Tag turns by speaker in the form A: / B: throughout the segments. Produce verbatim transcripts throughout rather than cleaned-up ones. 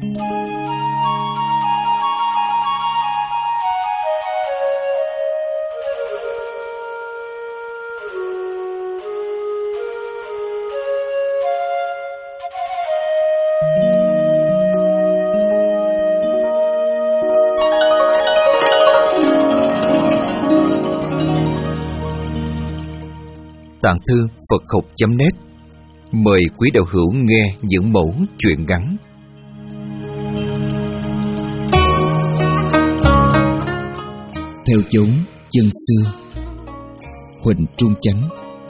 A: Tạng thư Phật học chấm net mời quý đạo hữu nghe những mẫu chuyện ngắn. Theo chốn chân xưa, Huỳnh Trung Chánh.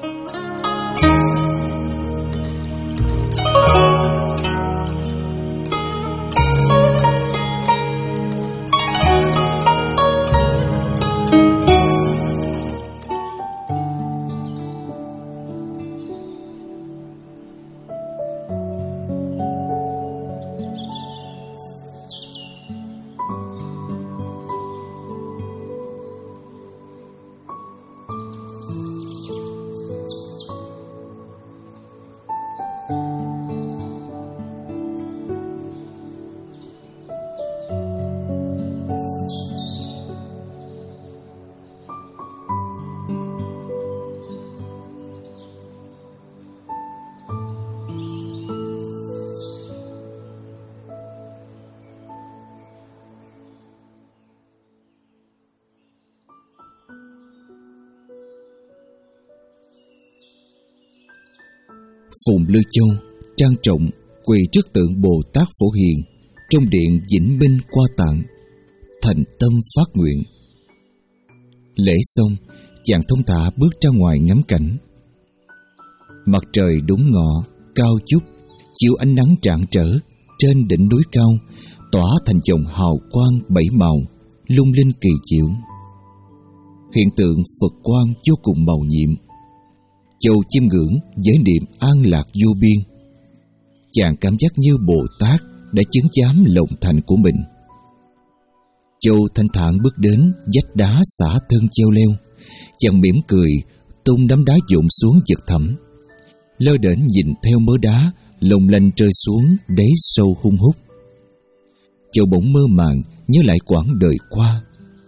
A: Phùng Lư Châu trang trọng quỳ trước tượng Bồ Tát Phổ Hiền trong điện Vĩnh Minh Qua Tạng, thành tâm phát nguyện. Lễ xong, chàng thông thả bước ra ngoài ngắm cảnh. Mặt trời đúng ngọ, cao chút, chiếu ánh nắng rạng rỡ trên đỉnh núi cao, tỏa thành dòng hào quang bảy màu, lung linh kỳ diệu. Hiện tượng Phật quang vô cùng màu nhiệm. Châu chiêm ngưỡng với niềm an lạc vô biên. Chàng cảm giác như Bồ Tát đã chứng giám lòng thành của mình. Châu thanh thản bước đến vách đá xả thân treo leo. Chàng mỉm cười, tung đám đá vụn xuống vực thẳm. Lơ đễnh nhìn theo mớ đá lồng lanh rơi xuống đáy sâu hun hút. Châu bỗng mơ màng nhớ lại quãng đời qua.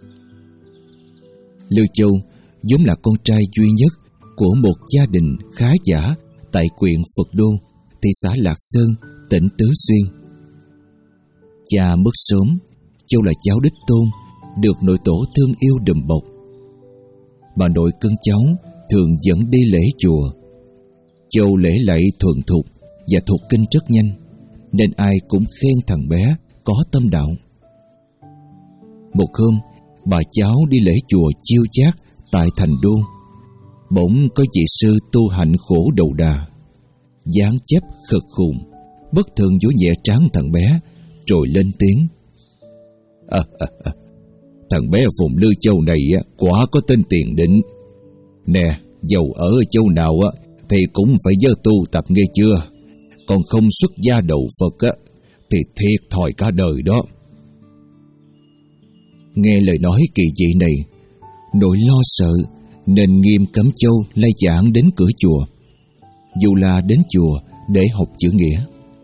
A: Lưu Châu vốn là con trai duy nhất của một gia đình khá giả tại huyện Phật Đô, thị xã Lạc Sơn, tỉnh Tứ Xuyên. Cha mất sớm, Châu là cháu đích tôn, được nội tổ thương yêu đùm bọc. Bà nội cưng cháu thường dẫn đi lễ chùa. Châu lễ lạy thuần thục và thuộc kinh rất nhanh, nên ai cũng khen thằng bé có tâm đạo. Một hôm, bà cháu đi lễ chùa Chiêu Chát tại thành Đô. Bỗng có vị sư tu hạnh khổ đầu đà, dáng chấp khật khùng, bất thường vỗ nhẹ trán thằng bé, rồi lên tiếng: à, à, à, thằng bé Phùng Lư Châu này quả có tên tiền định. Nè, dầu ở châu nào thì cũng phải dơ tu tập nghe chưa? Còn không xuất gia đầu Phật thì thiệt thòi cả đời đó. Nghe lời nói kỳ dị này, nỗi lo sợ nên nghiêm cấm Châu lai giảng đến cửa chùa, dù là đến chùa để học chữ nghĩa.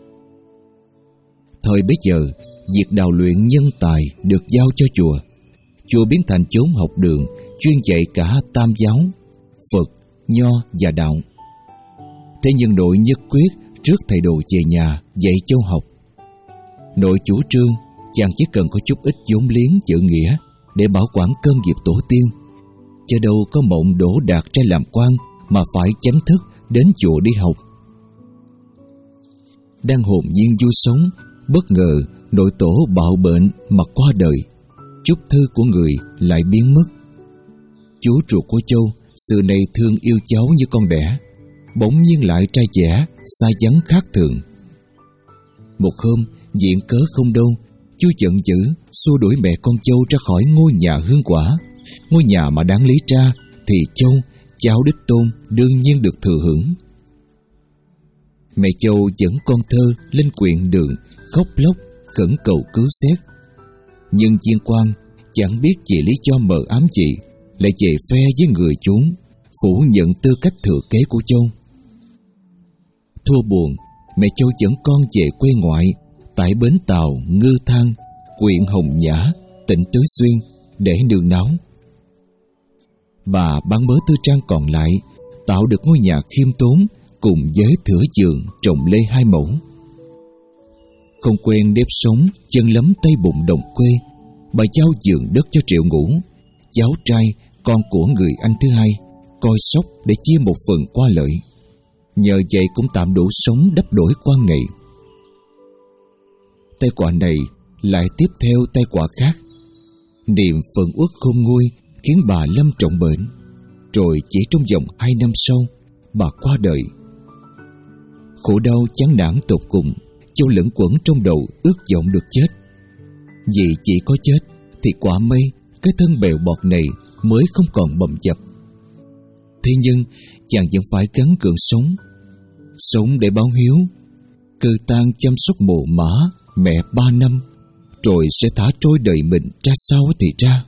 A: Thời bấy giờ, việc đào luyện nhân tài được giao cho chùa. Chùa biến thành chốn học đường chuyên dạy cả tam giáo, Phật, Nho và Đạo. Thế nhưng nội nhất quyết rước thầy đồ về nhà dạy Châu học. Nội chủ trương chàng chỉ cần có chút ít vốn liếng chữ nghĩa để bảo quản cơm nghiệp tổ tiên, chứ đâu có mộng đổ đạt ra làm quan mà phải chánh thức đến chùa đi học. Đang hồn nhiên vui sống, bất ngờ nội tổ bạo bệnh mà qua đời. Chúc thư của người lại biến mất. Chú ruột của Châu xưa nay thương yêu cháu như con đẻ, bỗng nhiên lại trai trẻ xa vắng khác thường. Một hôm viện cớ không đâu, chú giận dữ xua đuổi mẹ con Châu ra khỏi ngôi nhà hương quả. Ngôi nhà mà đáng lý ra thì Châu, cháu đích tôn, đương nhiên được thừa hưởng. Mẹ Châu dẫn con thơ lên quyện đường, khóc lóc khẩn cầu cứu xét. Nhưng viên quan chẳng biết vì lý do mờ ám gì lại về phe với người chúng, phủ nhận tư cách thừa kế của Châu. Thua buồn, mẹ Châu dẫn con về quê ngoại tại bến tàu Ngư Thang, huyện Hồng Nhã, tỉnh Tứ Xuyên để nương náu. Bà bán mớ tư trang còn lại, tạo được ngôi nhà khiêm tốn cùng với thửa giường trồng lê hai mẫu. Không quen nếp sống chân lấm tay bùn đồng quê, bà giao giường đất cho Triệu Ngũ, cháu trai con của người anh thứ hai, coi sóc để chia một phần qua lợi. Nhờ vậy cũng tạm đủ sống đắp đổi qua ngày. Tai họa này lại tiếp theo tai họa khác. Niềm phẫn uất khôn nguôi khiến bà lâm trọng bệnh, rồi chỉ trong vòng hai năm sau, bà qua đời. Khổ đau chán nản tột cùng, Châu lẫn quẩn trong đầu ước vọng được chết. Vì chỉ có chết thì quả mây cái thân bèo bọt này mới không còn bầm dập. Thế nhưng chàng vẫn phải gắng gượng sống, sống để báo hiếu. Cư tang chăm sóc mồ mả mẹ ba năm, rồi sẽ thả trôi đời mình ra sao thì ra.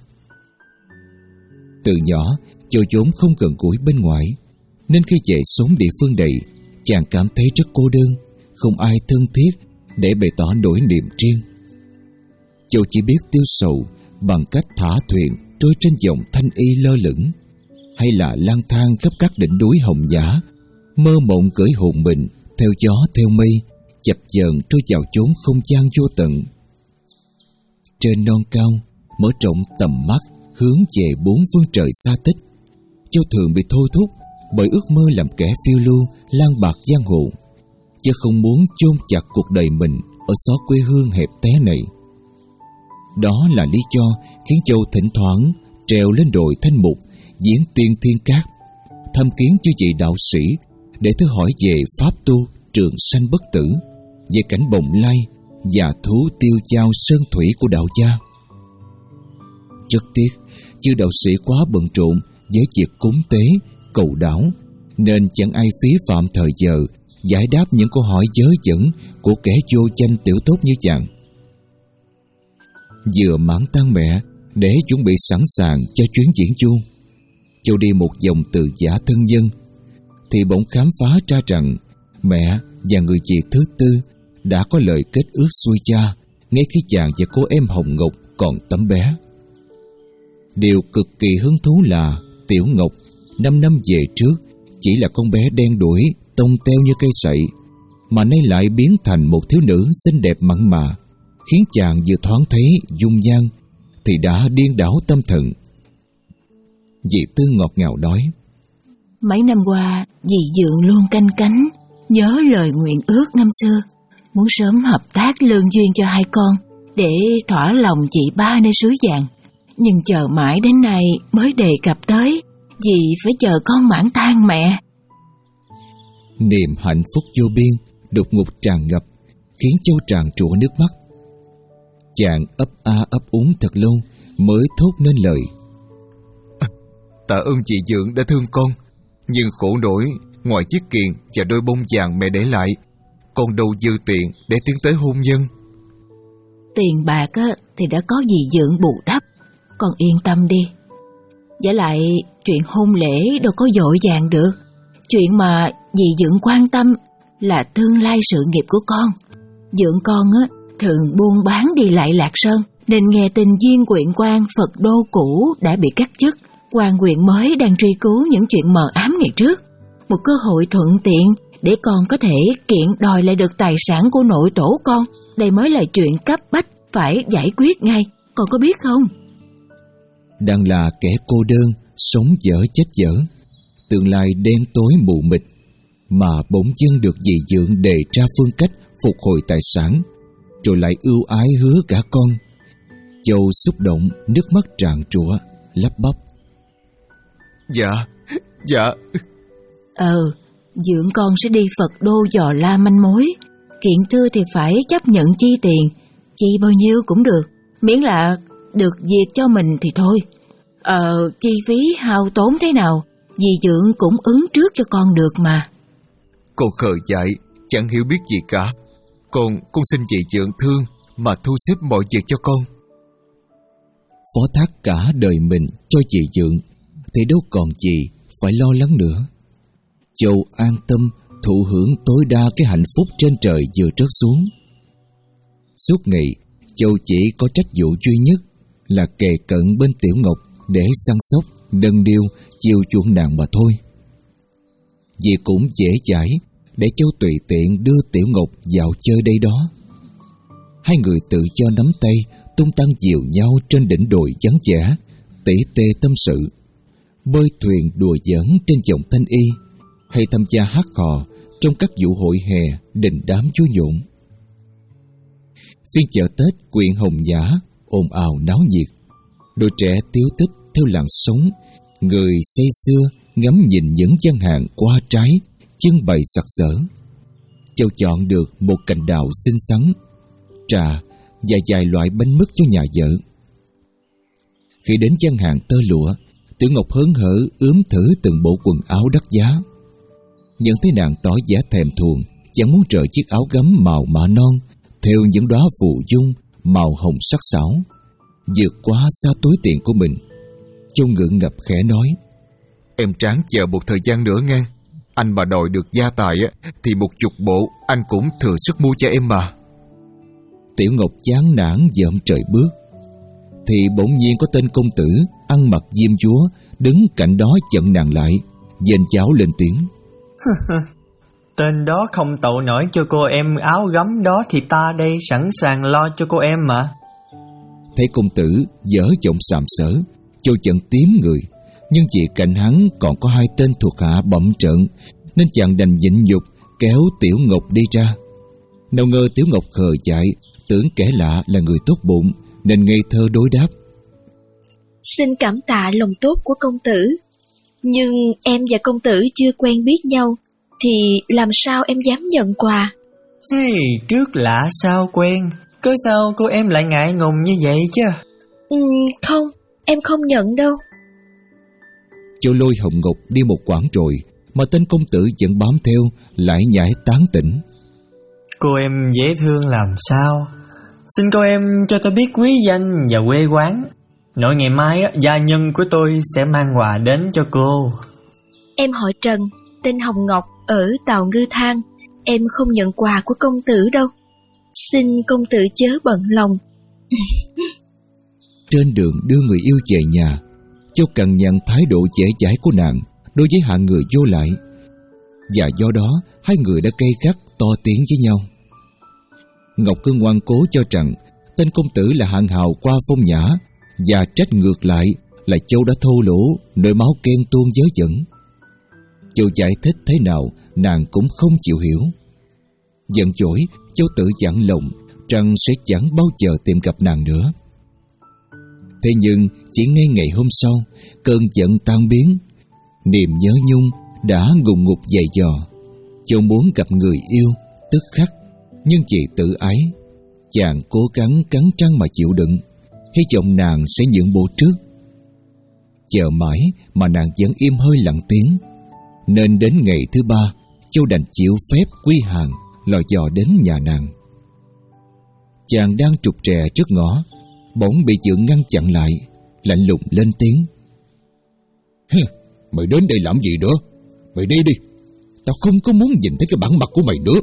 A: Từ nhỏ Châu vốn không gần gũi bên ngoài, nên khi về sống địa phương này, chàng cảm thấy rất cô đơn, không ai thân thiết để bày tỏ nỗi niềm riêng. Châu chỉ biết tiêu sầu bằng cách thả thuyền trôi trên dòng Thanh Y lơ lửng, hay là lang thang khắp các đỉnh núi Hồng Nhã, mơ mộng gửi hồn mình theo gió theo mây, chập chờn trôi vào chốn không gian vô tận. Trên non cao, mở rộng tầm mắt hướng về bốn phương trời xa tích, Châu thường bị thôi thúc bởi ước mơ làm kẻ phiêu lưu lang bạc giang hồ, chứ không muốn chôn chặt cuộc đời mình ở xó quê hương hẹp té này. Đó là lý do khiến Châu thỉnh thoảng trèo lên đồi Thanh Mục, diễn tiên thiên cát, thăm kiến chư vị đạo sĩ để thử hỏi về pháp tu trường sanh bất tử, về cảnh bồng lai và thú tiêu dao sơn thủy của đạo gia. Rất tiếc, chư đạo sĩ quá bận rộn với việc cúng tế, cầu đảo, nên chẳng ai phí phạm thời giờ giải đáp những câu hỏi dớ dẫn của kẻ vô danh tiểu tốt như chàng. Vừa mãn tang mẹ để chuẩn bị sẵn sàng cho chuyến diễn du, Châu đi một vòng từ giả thân nhân, thì bỗng khám phá ra rằng mẹ và người chị thứ tư đã có lời kết ước xuôi cha ngay khi chàng và cô em Hồng Ngọc còn tấm bé. Điều cực kỳ hứng thú là Tiểu Ngọc năm năm về trước chỉ là con bé đen đuổi, tông teo như cây sậy, mà nay lại biến thành một thiếu nữ xinh đẹp mặn mà, khiến chàng vừa thoáng thấy dung nhan thì đã điên đảo tâm thần. Dì Tư ngọt ngào nói:
B: Mấy năm qua dì Dượng luôn canh cánh nhớ lời nguyện ước năm xưa, muốn sớm hợp tác lương duyên cho hai con để thỏa lòng chị ba nơi suối vàng. Nhưng chờ mãi đến nay mới đề cập tới, dì phải chờ con mãn tang mẹ.
A: Niềm hạnh phúc vô biên đột ngột tràn ngập, khiến Châu tràn trụa nước mắt. Chàng ấp a ấp úng thật lâu mới thốt nên lời:
C: Tạ ơn chị Dượng đã thương con, nhưng khổ nổi ngoài chiếc kiền và đôi bông vàng mẹ để lại, con đâu dư tiền để tiến tới hôn nhân.
B: Tiền bạc á, thì đã có dì Dượng bù đắp, con yên tâm đi. Giả lại chuyện hôn lễ đâu có vội vàng được. Chuyện mà dì Dượng quan tâm là tương lai sự nghiệp của con. Dượng con á, thường buôn bán đi lại Lạc Sơn, nên nghe tin Viên huyện quan Phật Đô cũ đã bị cắt chức, quan huyện mới đang truy cứu những chuyện mờ ám ngày trước. Một cơ hội thuận tiện để con có thể kiện đòi lại được tài sản của nội tổ con. Đây mới là chuyện cấp bách phải giải quyết ngay, con có biết không?
A: Đang là kẻ cô đơn, sống dở chết dở, tương lai đen tối mù mịt, mà bỗng dưng được dì Dượng đề ra phương cách phục hồi tài sản, rồi lại ưu ái hứa cả con. Châu xúc động, nước mắt tràn trụa, lắp bắp:
C: Dạ, dạ.
B: Ờ, Dượng con sẽ đi Phật Đô dò la manh mối. Kiện thư thì phải chấp nhận chi tiền, chi bao nhiêu cũng được, miễn là được việc cho mình thì thôi. Ờ, chi phí hao tốn thế nào, dì Dượng cũng ứng trước cho con được mà.
C: Con khờ dại, chẳng hiểu biết gì cả. Con, con xin chị Dượng thương mà thu xếp mọi việc cho con.
A: Phó thác cả đời mình cho chị Dượng thì đâu còn gì phải lo lắng nữa. Châu an tâm thụ hưởng tối đa cái hạnh phúc trên trời vừa rớt xuống. Suốt ngày Châu chỉ có trách vụ duy nhất là kề cận bên Tiểu Ngọc để săn sóc, nâng niu, chiều chuộng nàng mà thôi. Vì cũng dễ dãi để Châu tùy tiện đưa Tiểu Ngọc vào chơi đây đó. Hai người tự do nắm tay, tung tăng dìu nhau trên đỉnh đồi vắng vẻ, tỉ tê tâm sự, bơi thuyền đùa giỡn trên dòng Thanh Y, hay tham gia hát hò trong các vụ hội hè đình đám vui nhộn. Phiên chợ Tết huyện Hồng Nhã ồn ào náo nhiệt, đội trẻ tiếu tích theo làn sóng, người say sưa ngắm nhìn những gian hàng qua trái trưng bày sặc sỡ. Châu chọn được một cành đào xinh xắn, trà và vài loại bánh mứt cho nhà vợ. Khi đến gian hàng tơ lụa, Tiểu Ngọc hớn hở ướm thử từng bộ quần áo đắt giá. Nhận thấy nàng tỏ vẻ thèm thuồng, chẳng muốn rời chiếc áo gấm màu mạ non theo những đóa phù dung màu hồng sắc sảo, vượt quá xa túi tiền của mình. Châu ngượng ngập khẽ nói:
C: Em ráng chờ một thời gian nữa nghe. Anh mà đòi được gia tài á, thì một chục bộ anh cũng thừa sức mua cho em mà.
A: Tiểu Ngọc chán nản dợm trời bước. Thì bỗng nhiên có tên công tử ăn mặc diêm dúa đứng cạnh đó chặn nàng lại, dền cháo lên tiếng:
D: Tên đó không tậu nổi cho cô em áo gấm đó thì ta đây sẵn sàng lo cho cô em mà.
A: Thấy công tử dở giọng sàm sỡ, Châu chợt tím người, nhưng vì cạnh hắn còn có hai tên thuộc hạ bậm trợn nên chàng đành nhịn nhục kéo Tiểu Ngọc đi ra. Nào ngờ Tiểu Ngọc khờ dại, tưởng kẻ lạ là người tốt bụng nên ngây thơ đối đáp:
E: Xin cảm tạ lòng tốt của công tử, nhưng em và công tử chưa quen biết nhau, thì làm sao em dám nhận quà?
D: Hey, trước lạ sao quen, cớ sao cô em lại ngại ngùng như vậy chứ?
E: Ừ, không, em không nhận đâu.
A: Châu lôi Hồng Ngọc đi một quãng rồi mà tên công tử vẫn bám theo, lại nhảy tán tỉnh:
D: Cô em dễ thương làm sao? Xin cô em cho tôi biết quý danh và quê quán, nội ngày mai gia nhân của tôi sẽ mang quà đến cho cô.
E: Em họ Trần, tên Hồng Ngọc, ở Tàu Ngư Thang. Em không nhận quà của công tử đâu, xin công tử chớ bận lòng.
A: Trên đường đưa người yêu về nhà, Châu cần nhận thái độ dễ dãi của nàng đối với hạng người vô lại, và do đó hai người đã gây gắt to tiếng với nhau. Ngọc cứ ngoan cố cho rằng tên công tử là hạng hào qua phong nhã, và trách ngược lại là Châu đã thô lỗ nỗi máu ghen tuông dớ dẫn. Châu giải thích thế nào nàng cũng không chịu hiểu. Giận dỗi, Châu tự dặn lòng rằng sẽ chẳng bao giờ tìm gặp nàng nữa. Thế nhưng chỉ ngay ngày hôm sau, cơn giận tan biến, niềm nhớ nhung đã ngùng ngục dày dò. Châu muốn gặp người yêu tức khắc, nhưng vì tự ái, chàng cố gắng cắn răng mà chịu đựng, hy vọng nàng sẽ nhượng bộ trước. Chờ mãi mà nàng vẫn im hơi lặng tiếng, nên đến ngày thứ ba, Châu đành chịu phép quy hàng lò dò đến nhà nàng. Chàng đang trục trè trước ngõ, bỗng bị Dượng ngăn chặn lại, lạnh lùng lên tiếng: Mày đến đây làm gì nữa? Mày đi đi, tao không có muốn nhìn thấy cái bản mặt của mày nữa.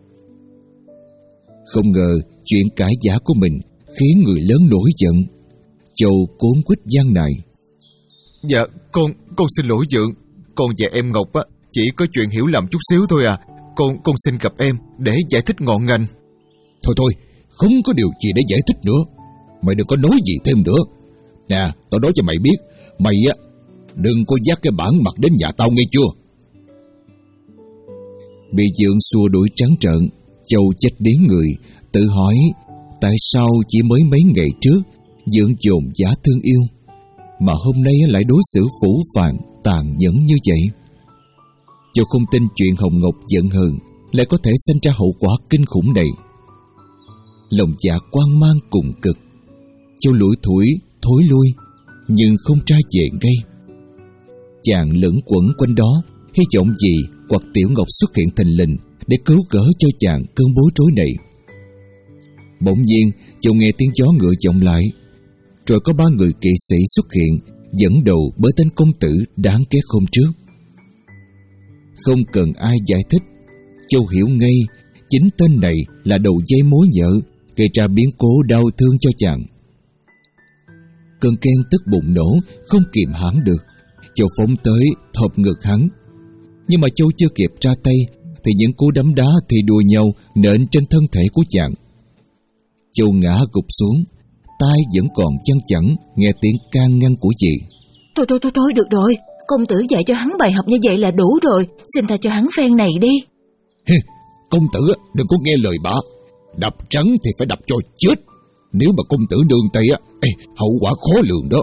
A: Không ngờ chuyện cãi giả của mình khiến người lớn nổi giận. Châu cuống quýt gian nài:
C: Dạ, con con xin lỗi Dượng. Con và em Ngọc á chỉ có chuyện hiểu lầm chút xíu thôi à. Con con xin gặp em để giải thích ngọn ngành.
A: Thôi thôi, không có điều gì để giải thích nữa. Mày đừng có nói gì thêm nữa. Nè, tao nói cho mày biết, mày á đừng có dắt cái bản mặt đến nhà tao nghe chưa. Bị Dượng xua đuổi trắng trợn, Châu chết điếng người, tự hỏi tại sao chỉ mới mấy ngày trước Dượng dồn giá thương yêu, mà hôm nay lại đối xử phũ phàng tàn nhẫn như vậy. Châu không tin chuyện Hồng Ngọc giận hờn lại có thể sinh ra hậu quả kinh khủng này. Lòng dạ quan mang cùng cực, Châu lủi thủi thối lui, nhưng không tra về ngay. Chàng lững quẩn quanh đó, hy vọng gì hoặc Tiểu Ngọc xuất hiện thình lình để cứu gỡ cho chàng cơn bối rối này. Bỗng nhiên Châu nghe tiếng gió ngựa vọng lại, rồi có ba người kỵ sĩ xuất hiện, dẫn đầu bởi tên công tử đáng ghét hôm trước. Không cần ai giải thích, Châu hiểu ngay chính tên này là đầu dây mối nhợ gây ra biến cố đau thương cho chàng. Cơn ghen tức bùng nổ, không kìm hãm được. Châu phóng tới thộp ngực hắn. Nhưng mà Châu chưa kịp ra tay thì những cú đấm đá thì đùa nhau nện trên thân thể của chàng. Châu ngã gục xuống, tai vẫn còn chăn chẳng nghe tiếng can ngăn của dì.
B: Thôi thôi thôi thôi được rồi, công tử dạy cho hắn bài học như vậy là đủ rồi. Xin tha cho hắn phen này đi.
A: Hê, công tử đừng có nghe lời bà. Đập trắng thì phải đập cho chết. Nếu mà công tử nương tay á, ê, hậu quả khó lường đó.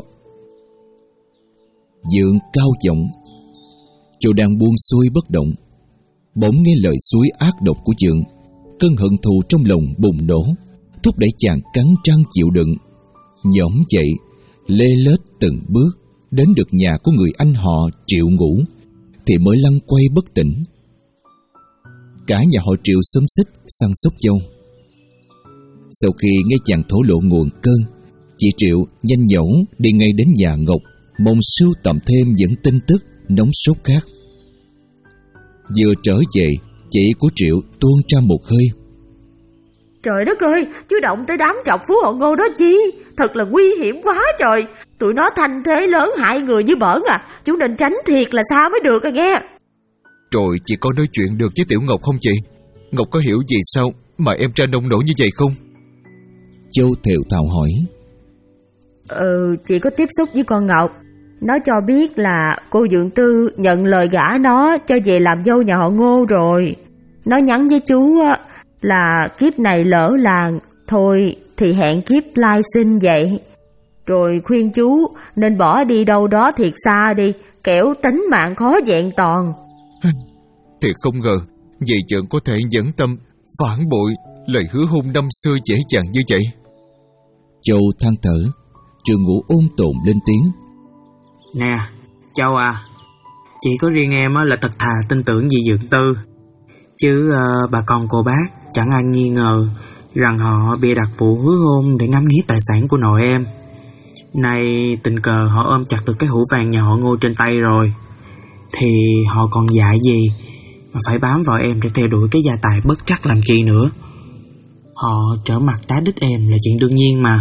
A: Dượng cao giọng. Châu đang buông xuôi bất động, bỗng nghe lời suối ác độc của Dượng. Cơn hận thù trong lòng bùng nổ, thúc đẩy chàng cắn răng chịu đựng. Nhổm dậy, lê lết từng bước đến được nhà của người anh họ Triệu ngủ thì mới lăn quay bất tỉnh. Cả nhà họ Triệu xúm xích săn sóc Châu. Sau khi nghe chàng thổ lộ nguồn cơn, chị Triệu nhanh nhẩu đi ngay đến nhà Ngọc, mong sưu tầm thêm những tin tức nóng sốt khác. Vừa trở về, chị của Triệu tuôn ra một hơi.
F: Trời đất ơi, chú động tới đám trọc phú hộ Ngô đó chi? Thật là nguy hiểm quá trời. Tụi nó thành thế lớn hại người như bỡn à. Chú nên tránh thiệt là sao mới được à nghe.
C: Rồi chị có nói chuyện được với Tiểu Ngọc không chị? Ngọc có hiểu gì sao mà em ra nông nổi như vậy không?
A: Châu thều thào hỏi.
F: Ừ, chị có tiếp xúc với con Ngọc. Nó cho biết là cô Dượng Tư nhận lời gả nó cho về làm dâu nhà họ Ngô rồi. Nó nhắn với chú là kiếp này lỡ làng, thôi thì hẹn kiếp lai sinh vậy. Rồi khuyên chú nên bỏ đi đâu đó thiệt xa đi, kẻo tính mạng khó vẹn toàn.
C: Thiệt không ngờ dì Dượng có thể nhẫn tâm phản bội lời hứa hôn năm xưa dễ dàng như vậy.
A: Châu than thở. Trường Ngũ ôn tồn lên tiếng.
G: Nè, Châu à, chỉ có riêng em là thật thà tin tưởng dì Dượng Tư. Chứ uh, bà con cô bác chẳng ai nghi ngờ rằng họ bịa đặt vụ hứa hôn để ngắm nghía tài sản của nội em. Nay tình cờ họ ôm chặt được cái hũ vàng nhà họ Ngô trên tay rồi, thì họ còn dại gì mà phải bám vào em để theo đuổi cái gia tài bất trắc làm chi nữa. Họ trở mặt đá đít em là chuyện đương nhiên mà.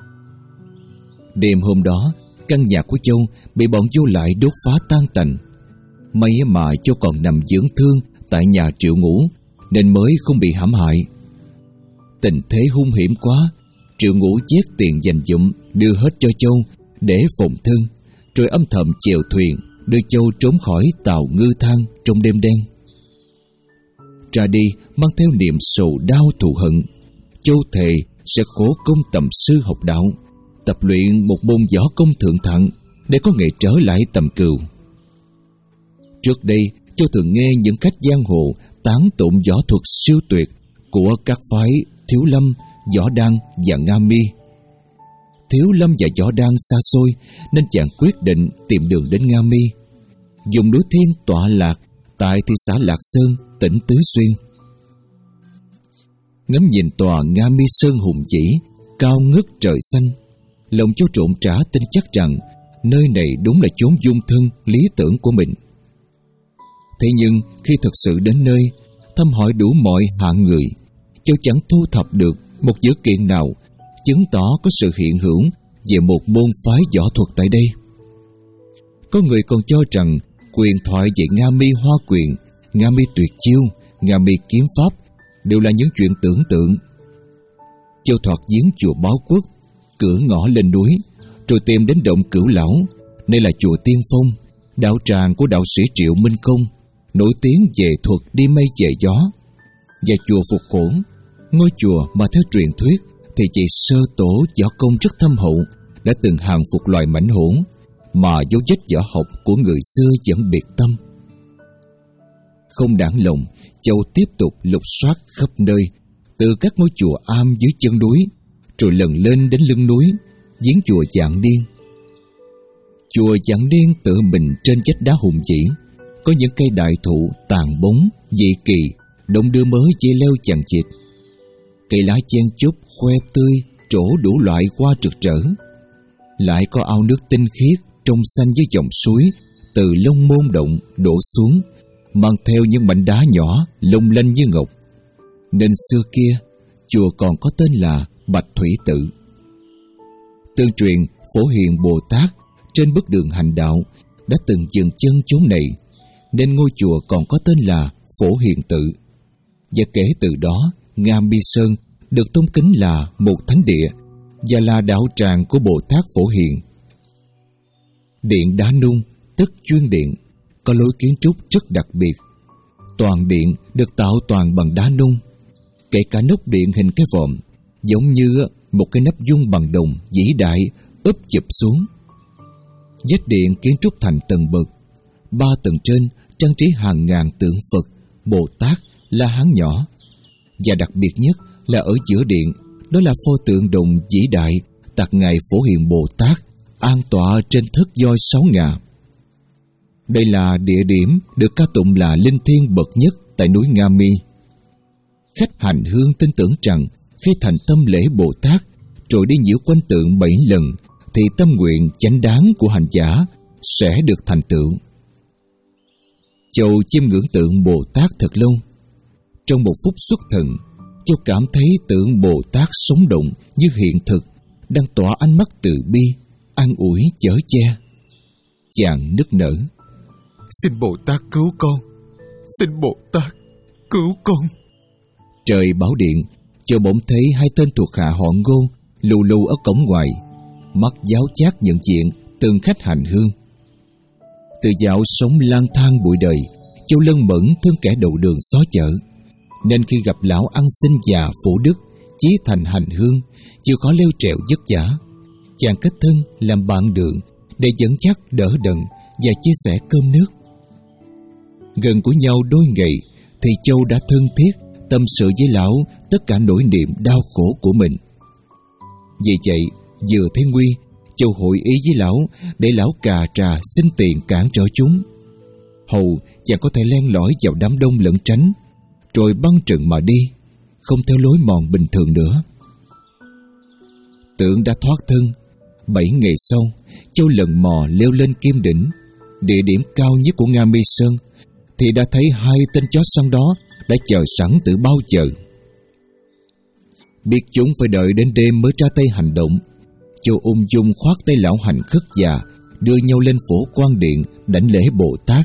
A: Đêm hôm đó, căn nhà của Châu bị bọn vô lại đốt phá tan tành. May mà Châu còn nằm dưỡng thương tại nhà Triệu Ngũ nên mới không bị hãm hại. Tình thế hung hiểm quá, Triệu Ngũ chét tiền dành dụm đưa hết cho Châu để phòng thân, rồi âm thầm chèo thuyền đưa Châu trốn khỏi tàu ngư than trong đêm đen. Ra đi mang theo niềm sầu đau thù hận, Châu thề sẽ khổ công tầm sư học đạo, tập luyện một môn võ công thượng thặng để có ngày trở lại tầm cừu. Trước đây, Châu thường nghe những khách giang hồ tán tụng võ thuật siêu tuyệt của các phái Thiếu Lâm, Võ Đăng và Nga Mi. Thiếu Lâm và Võ Đăng xa xôi nên chàng quyết định tìm đường đến Nga Mi, dùng núi Thiên tọa lạc tại thị xã Lạc Sơn, tỉnh Tứ Xuyên. Ngắm nhìn tòa Nga Mi Sơn hùng vĩ, cao ngất trời xanh, lòng Châu trộn trả tin chắc rằng nơi này đúng là chốn dung thân lý tưởng của mình. Thế nhưng khi thực sự đến nơi, thăm hỏi đủ mọi hạng người, Châu chẳng thu thập được một dữ kiện nào chứng tỏ có sự hiện hữu về một môn phái võ thuật tại đây. Có người còn cho rằng quyền thoại về Nga Mi Hoa Quyền, Nga Mi Tuyệt Chiêu, Nga Mi Kiếm Pháp đều là những chuyện tưởng tượng. Châu thoạt giếng chùa Báo Quốc, cửa ngõ lên núi, rồi tìm đến động Cửu Lão, nơi là chùa Tiên Phong, đạo tràng của đạo sĩ Triệu Minh Công, nổi tiếng về thuật đi mây về gió, và chùa Phục Hổ, ngôi chùa mà theo truyền thuyết thì vị sơ tổ võ công rất thâm hậu đã từng hàng phục loài mãnh hổ, mà dấu vết võ học của người xưa vẫn biệt tâm. Không nản lòng, Châu tiếp tục lục soát khắp nơi, từ các ngôi chùa am dưới chân núi, rồi lần lên đến lưng núi, viếng chùa Vạn Niên. Chùa Vạn Niên tự mình trên vách đá hùng vĩ, có những cây đại thụ tàn bóng, dị kỳ, đông đưa mớ dây leo chằng chịt. Cây lá chen chúc, khoe tươi, trổ đủ loại hoa rực rỡ. Lại có ao nước tinh khiết, trong xanh với dòng suối từ Long Môn Động đổ xuống, mang theo những mảnh đá nhỏ lông lanh như ngọc. Nên xưa kia, chùa còn có tên là Bạch Thủy Tự. Tương truyền Phổ Hiền Bồ Tát trên bước đường hành đạo đã từng dừng chân chốn này, nên ngôi chùa còn có tên là Phổ Hiền Tự. Và kể từ đó, Nga Mi Sơn được tôn kính là một thánh địa và là đạo tràng của Bồ Tát Phổ Hiền. Điện đá nung, tức chuyên điện, có lối kiến trúc rất đặc biệt. Toàn điện được tạo toàn bằng đá nung, kể cả nóc điện hình cái vòm, giống như một cái nắp dung bằng đồng vĩ đại úp chụp xuống. Vách điện kiến trúc thành tầng bậc, ba tầng trên trang trí hàng ngàn tượng Phật, Bồ Tát, La Hán nhỏ, và đặc biệt nhất là ở giữa điện, đó là pho tượng đồng vĩ đại tạc ngài Phổ Hiền Bồ Tát an tọa trên thất voi sáu ngà. Đây là địa điểm được ca tụng là linh thiêng bậc nhất tại núi Nga Mi. Khách hành hương tin tưởng rằng khi thành tâm lễ Bồ Tát rồi đi nhiễu quanh tượng bảy lần thì tâm nguyện chánh đáng của hành giả sẽ được thành tựu. Châu chiêm ngưỡng tượng Bồ Tát thật lâu. Trong một phút xuất thần, Châu cảm thấy tượng Bồ Tát sống động như hiện thực, đang tỏa ánh mắt từ bi, an ủi chở che. Chàng nức nở:
C: Xin Bồ Tát cứu con, xin Bồ Tát cứu con.
A: Trời bảo điện, Châu bỗng thấy hai tên thuộc hạ họ Ngô lù lù ở cổng ngoài, mắt giáo giác nhận diện từng khách hành hương. Từ dạo sống lang thang bụi đời, Châu lân mẫn thân kẻ đầu đường xó chợ, nên khi gặp lão ăn xin già Phổ Đức chí thành hành hương, chịu khó leo trèo vất vả, chàng kết thân làm bạn đường để dẫn dắt đỡ đần và chia sẻ cơm nước. Gần của nhau đôi ngày thì Châu đã thân thiết tâm sự với lão tất cả nỗi niềm đau khổ của mình. Vì vậy, vừa thấy nguy, Châu hội ý với lão để lão cà trà xin tiền cản trở chúng. Hầu chàng có thể len lỏi vào đám đông lẩn tránh, rồi băng trừng mà đi, không theo lối mòn bình thường nữa. Tưởng đã thoát thân. Bảy ngày sau, Châu lần mò leo lên Kim Đỉnh, địa điểm cao nhất của Nga Mi Sơn, thì đã thấy hai tên chó săn đó đã chờ sẵn từ bao giờ. Biết chúng phải đợi đến đêm mới ra tay hành động, Châu ung dung khoác tay lão hành khất già, đưa nhau lên Phổ Quang Điện đảnh lễ Bồ Tát.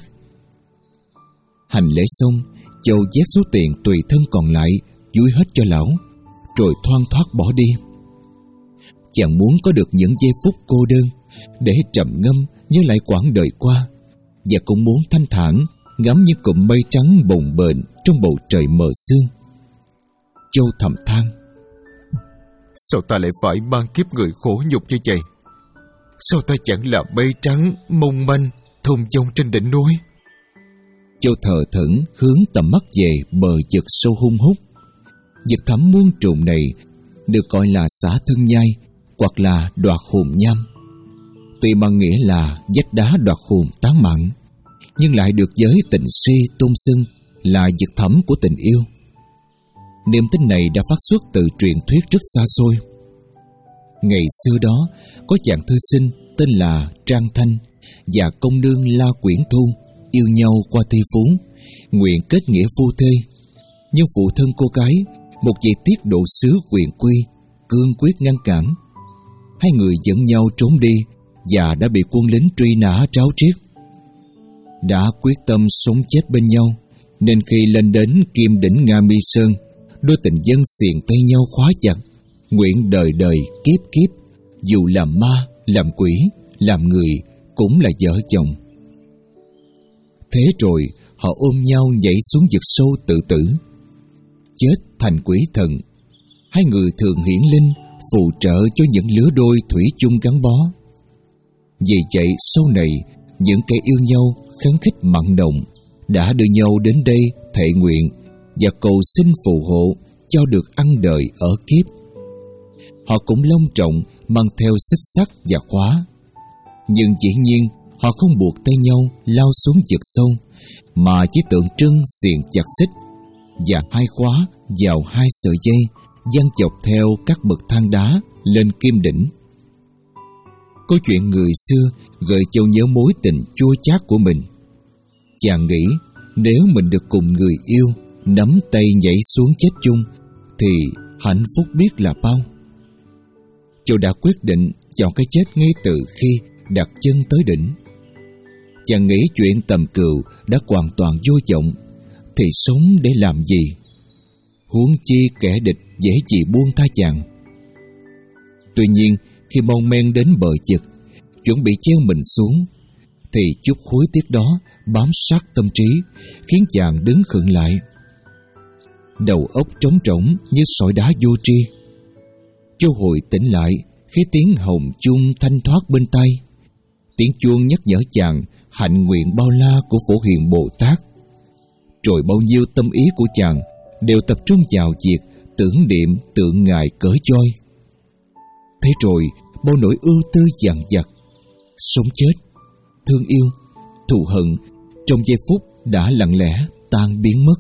A: Hành lễ xong, Châu vét số tiền tùy thân còn lại dúi hết cho lão, rồi thoăn thoắt bỏ đi. Chàng muốn có được những giây phút cô đơn để trầm ngâm nhớ lại quãng đời qua, và cũng muốn thanh thản ngắm những cụm mây trắng bồng bềnh trong bầu trời mờ sương. Châu thầm than:
C: Sao ta lại phải mang kiếp người khổ nhục như vậy? Sao ta chẳng là mây trắng mong manh thông dong trên đỉnh núi?
A: Châu thờ thẫn hướng tầm mắt về bờ vực sâu hun hút. Vực thẳm muôn trùng này được gọi là Xả Thân Nhai hoặc là Đoạt Hồn Nham. Tuy mang nghĩa là vách đá đoạt hồn tán mạng, nhưng lại được giới tịnh si tôn xưng là vực thẳm của tình yêu. Niềm tin này đã phát xuất từ truyền thuyết rất xa xôi. Ngày xưa đó, có chàng thư sinh tên là Trang Thanh và công nương La Quyển Thu yêu nhau qua thi phú, nguyện kết nghĩa phu thê. Nhưng phụ thân cô gái, một vị tiết độ sứ quyền quy, cương quyết ngăn cản. Hai người dẫn nhau trốn đi và đã bị quân lính truy nã tráo triết. Đã quyết tâm sống chết bên nhau, nên khi lên đến Kim Đỉnh Nga Mi Sơn, đôi tình nhân xiềng tay nhau khóa chặt, nguyện đời đời kiếp kiếp, dù làm ma, làm quỷ, làm người, cũng là vợ chồng. Thế rồi họ ôm nhau nhảy xuống vực sâu tự tử. Chết thành quỷ thần, hai người thường hiển linh phù trợ cho những lứa đôi thủy chung gắn bó. Vì vậy sau này, những kẻ yêu nhau khấn khích mặn nồng đã đưa nhau đến đây thệ nguyện và cầu xin phù hộ cho được ăn đời ở kiếp. Họ cũng long trọng mang theo xích sắt và khóa, nhưng dĩ nhiên họ không buộc tay nhau lao xuống vực sâu, mà chỉ tượng trưng xiềng chặt xích và hai khóa vào hai sợi dây dang dọc theo các bậc thang đá lên Kim Đỉnh. Câu chuyện người xưa gợi Châu nhớ mối tình chua chát của mình. Chàng nghĩ nếu mình được cùng người yêu nắm tay nhảy xuống chết chung thì hạnh phúc biết là bao. Châu đã quyết định chọn cái chết ngay từ khi đặt chân tới đỉnh. Chàng nghĩ chuyện tầm cừu đã hoàn toàn vô vọng, thì sống để làm gì? Huống chi kẻ địch dễ gì buông tha chàng. Tuy nhiên, khi mon men đến bờ vực, chuẩn bị treo mình xuống, thì chút hối tiếc đó bám sát tâm trí, khiến chàng đứng khựng lại. Đầu óc trống trỗng như sỏi đá vô tri. Châu hồi tỉnh lại khi tiếng hồng chuông thanh thoát bên tai. Tiếng chuông nhắc nhở chàng hạnh nguyện bao la của Phổ Hiền Bồ Tát. Rồi bao nhiêu tâm ý của chàng đều tập trung vào việc tưởng niệm tượng ngài cởi trôi. Thế rồi bao nỗi ưu tư dằn vặt, sống chết, thương yêu, thù hận trong giây phút đã lặng lẽ tan biến mất.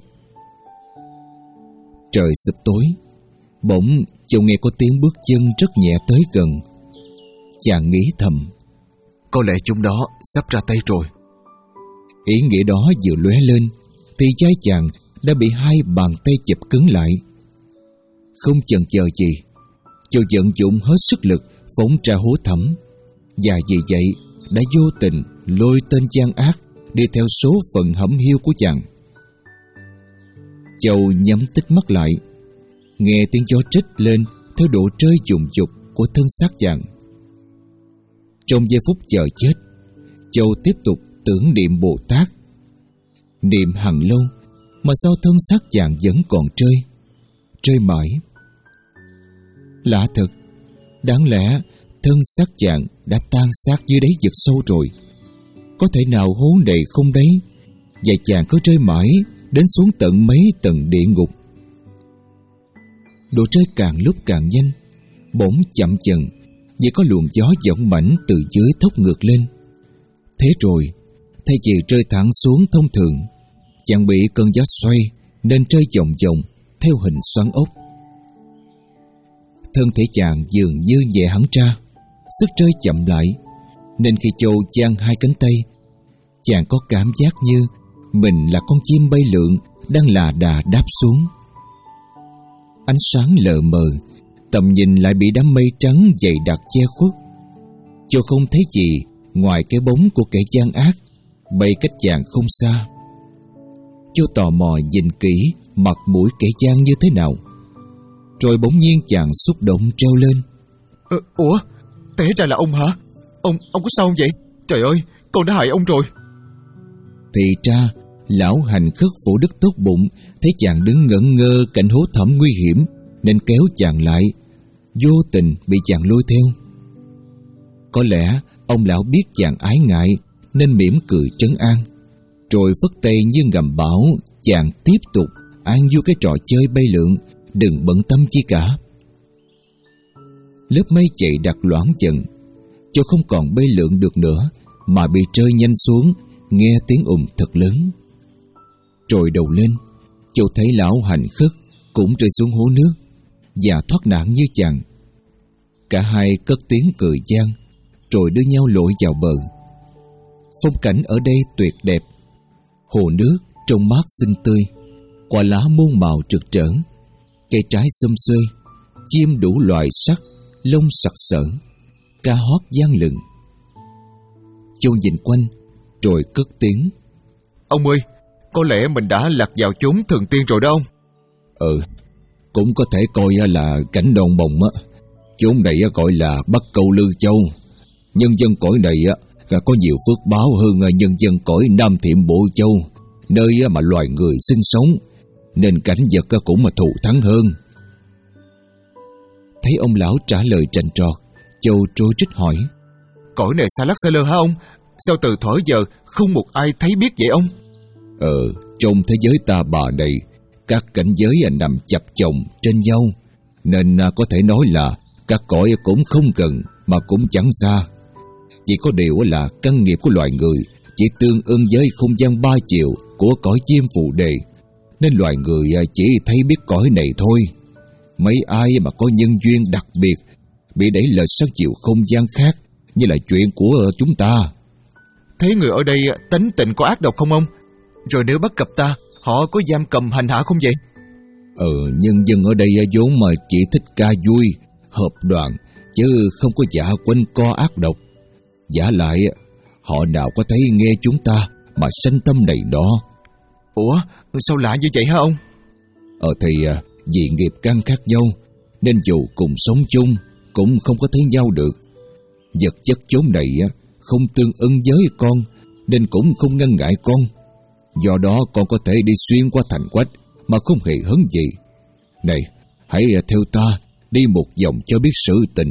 A: Trời sụp tối, bỗng Châu nghe có tiếng bước chân rất nhẹ tới gần. Chàng nghĩ thầm,
C: có lẽ chúng đó sắp ra tay rồi.
A: Ý nghĩ đó vừa lóe lên thì vai chàng đã bị hai bàn tay chụp cứng lại. Không chần chờ gì, Châu vận dụng hết sức lực phóng ra hố thẳm, và vì vậy đã vô tình lôi tên gian ác đi theo số phận hẩm hiu của chàng. Châu nhắm tít mắt lại, nghe tiếng gió trích lên theo độ rơi dùng dục của thân xác chàng. Trong giây phút chờ chết, Châu tiếp tục tưởng niệm Bồ Tát. Niệm hằng lâu mà sao thân xác chàng vẫn còn rơi, rơi mãi. Lạ thật, đáng lẽ thân xác chàng đã tan xác dưới đáy vực sâu rồi. Có thể nào hố này không đáy, và chàng cứ rơi mãi đến xuống tận mấy tầng địa ngục. Độ rơi càng lúc càng nhanh, bỗng chậm chần vì có luồng gió dõng mãnh từ dưới thốc ngược lên. Thế rồi, thay vì rơi thẳng xuống thông thường, chàng bị cơn gió xoay nên rơi vòng vòng theo hình xoắn ốc. Thân thể chàng dường như nhẹ hẳn ra, sức rơi chậm lại, nên khi Châu giang hai cánh tay, chàng có cảm giác như mình là con chim bay lượn đang là đà đáp xuống. Ánh sáng lờ mờ, tầm nhìn lại bị đám mây trắng dày đặc che khuất. Châu không thấy gì ngoài cái bóng của kẻ gian ác bay cách chàng không xa. Châu tò mò nhìn kỹ mặt mũi kẻ gian như thế nào. Rồi bỗng nhiên chàng xúc động treo lên.
C: Ờ, Ủa, té ra là ông hả? Ông, ông có sao không vậy? Trời ơi, con đã hại ông rồi.
A: Thì ra, lão hành khất Phổ Đức tốt bụng thấy chàng đứng ngẩn ngơ cạnh hố thẳm nguy hiểm, nên kéo chàng lại, vô tình bị chàng lôi theo. Có lẽ ông lão biết chàng ái ngại nên mỉm cười trấn an, rồi phất tay như ngầm bảo chàng tiếp tục an vui cái trò chơi bay lượn, đừng bận tâm chi cả. Lớp mây chạy đặc loãng dần, cho không còn bay lượn được nữa mà bị rơi nhanh xuống, nghe tiếng ùm thật lớn. Rồi đầu lên, Châu thấy lão hành khất cũng rơi xuống hố nước và thoát nạn như chàng. Cả hai cất tiếng cười gian, rồi đưa nhau lội vào bờ. Phong cảnh ở đây tuyệt đẹp. Hồ nước trông mát xinh tươi, quả lá muôn màu rực rỡ, cây trái xum xuê, chim đủ loài sắc, lông sặc sỡ, ca hót vang lừng. Châu nhìn quanh, rồi cất tiếng.
C: Ông ơi, có lẽ mình đã lạc vào chốn thần tiên rồi đó ông.
A: Ừ, cũng có thể coi là cảnh đòn bồng á. Chốn này gọi là Bắc Câu Lư Châu. Nhân dân cõi này có nhiều phước báo hơn nhân dân cõi Nam Thiểm Bộ Châu, nơi mà loài người sinh sống, nên cảnh vật cũng mà thù thắng hơn. Thấy ông lão trả lời trành trọt, Châu trối trích hỏi.
C: Cõi này xa lắc xa lơ hả ông? Sao từ thuở giờ không một ai thấy biết vậy ông?
A: Ờ, trong thế giới ta bà này, các cảnh giới nằm chập chồng trên nhau, nên có thể nói là các cõi cũng không gần mà cũng chẳng xa. Chỉ có điều là căn nghiệp của loài người chỉ tương ưng với không gian ba chiều của cõi chim phù đề, nên loài người chỉ thấy biết cõi này thôi. Mấy ai mà có nhân duyên đặc biệt bị đẩy lệch sang chiều không gian khác, như là chuyện của chúng ta.
C: Thế người ở đây tánh tình có ác độc không ông? Rồi nếu bắt gặp ta, họ có giam cầm hành hạ không vậy?
A: Ừ, nhân dân ở đây vốn mà chỉ thích ca vui, hợp đoàn, chứ không có dạ quanh co ác độc. Giả lại, họ nào có thấy nghe chúng ta mà sanh tâm này đó.
C: Ủa, sao lạ như vậy hả ông?
A: Ờ thì vì nghiệp căn khác nhau, nên dù cùng sống chung cũng không có thấy nhau được. Vật chất chốn này không tương ứng với con, nên cũng không ngăn ngại con. Do đó con có thể đi xuyên qua thành quách mà không hề hấn gì. Này, hãy theo ta đi một vòng cho biết sự tình.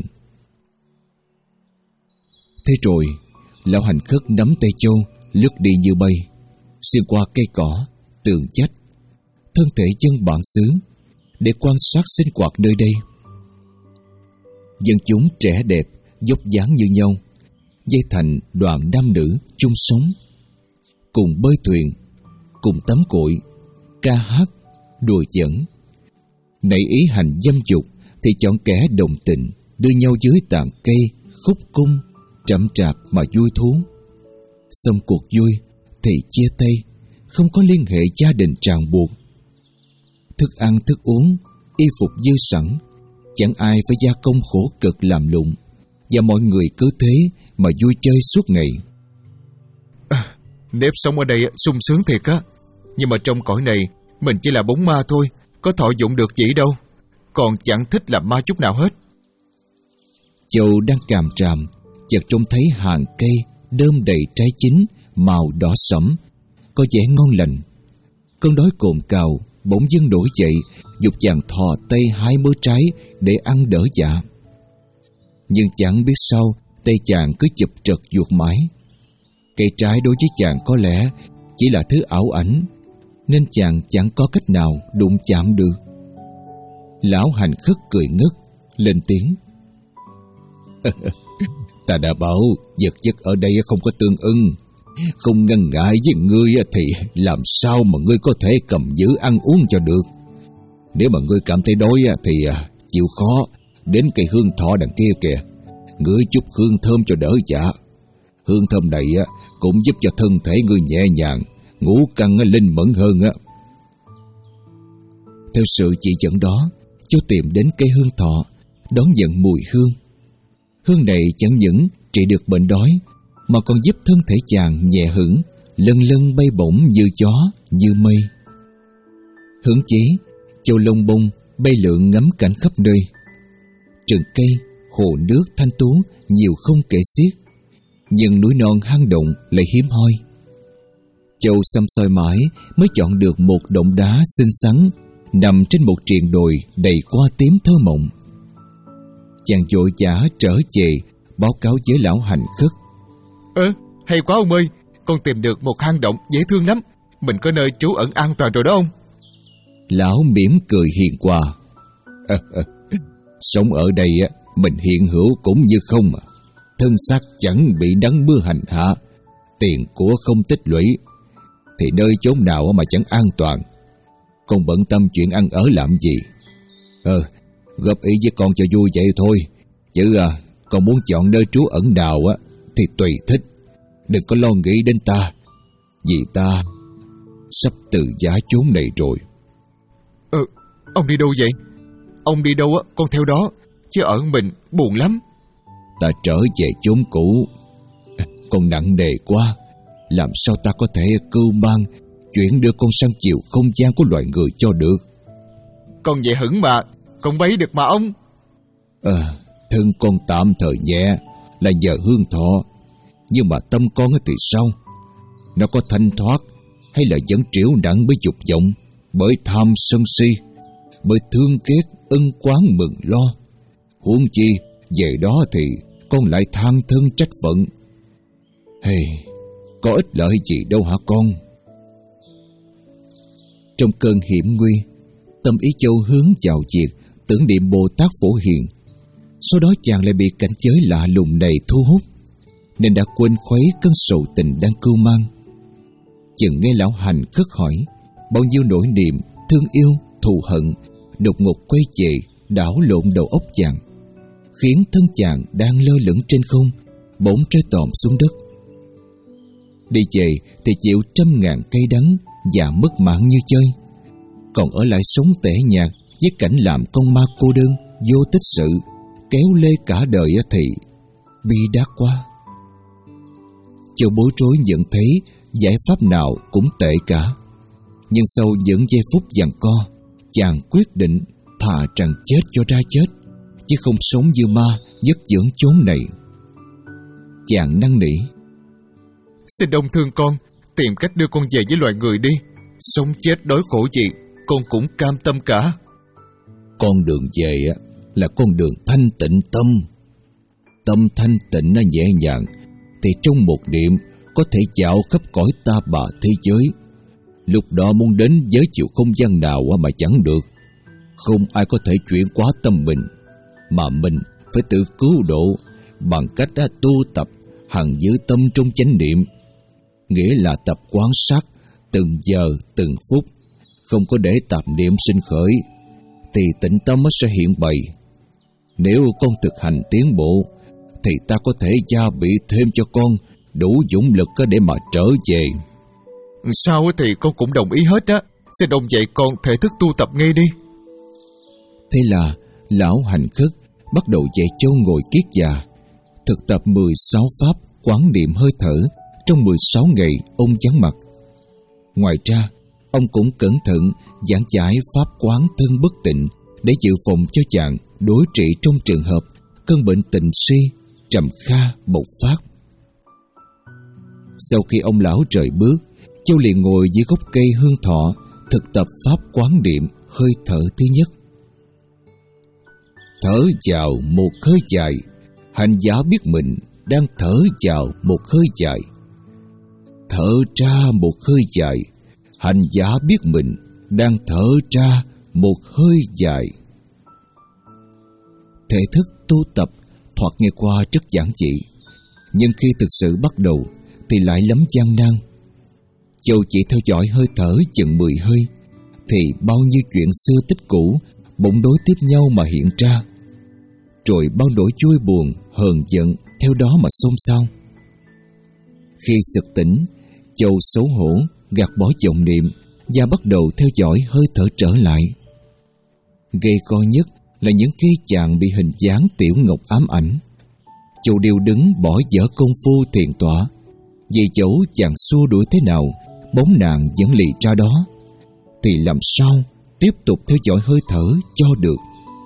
A: Thế rồi, lão hành khất nắm tay Châu lướt đi như bay, xuyên qua cây cỏ, tường chách, thân thể dân bản xứ, để quan sát sinh hoạt nơi đây. Dân chúng trẻ đẹp, dốc dáng như nhau, dây thành đoàn nam nữ chung sống, cùng bơi thuyền, cùng tắm cội, ca hát, đùa giỡn. Nảy ý hành dâm dục thì chọn kẻ đồng tình, đưa nhau dưới tàn cây, khúc cung, chậm chạp mà vui thú. Xong cuộc vui thì chia tay, không có liên hệ gia đình ràng buộc. Thức ăn thức uống, y phục dư sẵn, chẳng ai phải gia công khổ cực làm lụng, và mọi người cứ thế mà vui chơi suốt ngày.
C: À, nếp sống ở đây sung sướng thiệt á, nhưng mà trong cõi này mình chỉ là bóng ma thôi, có thọ dụng được gì đâu, còn chẳng thích làm ma chút nào hết.
A: Châu đang càm tràm, chợt trông thấy hàng cây đơm đầy trái chín, màu đỏ sẫm, có vẻ ngon lành. Cơn đói cồn cào bỗng dưng nổi dậy, dục chàng thò tay hái mớ trái để ăn đỡ dạ. Nhưng chẳng biết sao, tay chàng cứ chụp trật ruột mãi. Cây trái đối với chàng có lẽ chỉ là thứ ảo ảnh, nên chàng chẳng có cách nào đụng chạm được. Lão hành khất cười ngất, lên tiếng. Ta đã bảo vật chất ở đây không có tương ưng, không ngăn ngại với ngươi thì làm sao mà ngươi có thể cầm giữ ăn uống cho được. Nếu mà ngươi cảm thấy đói thì chịu khó đến cây hương thọ đằng kia kìa, ngửi chút hương thơm cho đỡ dạ. Hương thơm này cũng giúp cho thân thể ngươi nhẹ nhàng, ngũ căn linh mẫn hơn á. Theo sự chỉ dẫn đó, Châu tìm đến cây hương thọ, đón nhận mùi hương. Hương này chẳng những trị được bệnh đói, mà còn giúp thân thể chàng nhẹ hững, lân lân bay bổng như gió, như mây. Hứng chí, Châu lông bông bay lượn ngắm cảnh khắp nơi. Rừng cây, hồ nước thanh tú nhiều không kể xiết, nhưng núi non hang động lại hiếm hoi. Châu xăm soi mãi mới chọn được một động đá xinh xắn nằm trên một triền đồi đầy hoa tím thơ mộng. Chàng vội vã trở về báo cáo với lão hành khất.
C: Ơ, ừ, hay quá ông ơi, con tìm được một hang động dễ thương lắm, mình có nơi trú ẩn an toàn rồi đó ông.
A: Lão mỉm cười hiền hòa. À, à, sống ở đây mình hiện hữu cũng như không mà, thân xác chẳng bị nắng mưa hành hạ, tiền của không tích lũy, thì nơi chốn nào mà chẳng an toàn. Con bận tâm chuyện ăn ở làm gì? Ờ, góp ý với con cho vui vậy thôi, chứ à, con muốn chọn nơi trú ẩn nào á thì tùy thích, đừng có lo nghĩ đến ta, vì ta sắp từ giá chốn này rồi.
C: Ừ, ông đi đâu vậy? Ông đi đâu á, con theo đó, chứ ở mình buồn lắm.
A: Ta trở về chốn cũ, con nặng nề quá, làm sao ta có thể cưu mang chuyển đưa con sang chiều không gian của loài người cho được.
C: Con về hững mà, con bay được mà ông.
A: Ờ, à, thân con tạm thời nhẹ là nhờ hương thọ, nhưng mà tâm con thì sao? Nó có thanh thoát hay là vẫn triểu nặng bởi dục vọng, bởi tham sân si, bởi thương ghét ân oán mừng lo? Huống chi về đó thì con lại than thân trách phận. Hey, có ích lợi gì đâu hả con? Trong cơn hiểm nguy, tâm ý Châu hướng vào việc tưởng niệm Bồ Tát Phổ Hiền. Sau đó chàng lại bị cảnh giới lạ lùng này thu hút, nên đã quên khuấy cơn sầu tình đang cưu mang. Chừng nghe lão hành khất hỏi, bao nhiêu nỗi niềm, thương yêu, thù hận đột ngột quay về đảo lộn đầu óc chàng, khiến thân chàng đang lơ lửng trên không bỗng rơi tòm xuống đất. Đi về thì chịu trăm ngàn cây đắng và mất mạng như chơi. còn ở lại sống tẻ nhạt với cảnh làm con ma cô đơn, vô tích sự, kéo lê cả đời thì bi đát quá. Châu bối rối nhận thấy giải pháp nào cũng tệ cả. Nhưng sau những giây phút giằng co, chàng quyết định thà rằng chết cho ra chết, chứ không sống như ma vất dưỡng chốn này. Chàng năn nỉ:
C: Xin ông thương con, tìm cách đưa con về với loài người đi. Sống chết đói khổ gì con cũng cam tâm cả.
A: Con đường về là con đường thanh tịnh tâm. Tâm thanh tịnh nó nhẹ nhàng thì trong một niệm có thể dạo khắp cõi ta bà thế giới. Lúc đó muốn đến giới chiều không gian nào mà chẳng được. Không ai có thể chuyển hóa tâm mình, mà mình phải tự cứu độ bằng cách đã tu tập hằng giữ tâm trong chánh niệm. Nghĩa là tập quan sát từng giờ từng phút, không có để tạp niệm sinh khởi, thì tịnh tâm nó sẽ hiện bày. Nếu con thực hành tiến bộ thì ta có thể gia bị thêm cho con đủ dũng lực để mà trở về.
C: Sao thì con cũng đồng ý hết á. Xin ông dạy con thể thức tu tập ngay đi.
A: Thế là lão hành khất bắt đầu dạy Châu ngồi kiết già, thực tập mười sáu pháp quán niệm hơi thở trong mười sáu ngày ông vắng mặt. Ngoài ra, ông cũng cẩn thận giảng giải pháp quán thân bất tịnh để dự phòng cho chàng đối trị trong trường hợp cơn bệnh tình si trầm kha bộc phát. Sau khi ông lão rời bước, Châu liền ngồi dưới gốc cây hương thọ thực tập pháp quán niệm hơi thở thứ nhất. Thở vào một hơi dài, hành giả biết mình đang thở vào một hơi dài. Thở ra một hơi dài, hành giả biết mình đang thở ra một hơi dài. Thể thức tu tập thoạt nghe qua rất giản dị, nhưng khi thực sự bắt đầu thì lại lắm gian nan. Châu chỉ theo dõi hơi thở chừng mười hơi, thì bao nhiêu chuyện xưa tích cũ bỗng đối tiếp nhau mà hiện ra. Rồi bao nỗi vui buồn, hờn giận theo đó mà xôn xao. Khi sực tỉnh, Châu xấu hổ gạt bỏ vọng niệm và bắt đầu theo dõi hơi thở trở lại. Gây go nhất là những khi chàng bị hình dáng Tiểu Ngọc ám ảnh. Châu đều đứng bỏ dở công phu thiền tọa, vì dẫu chàng xua đuổi thế nào, bóng nàng vẫn lì ra đó, thì làm sao tiếp tục theo dõi hơi thở cho được.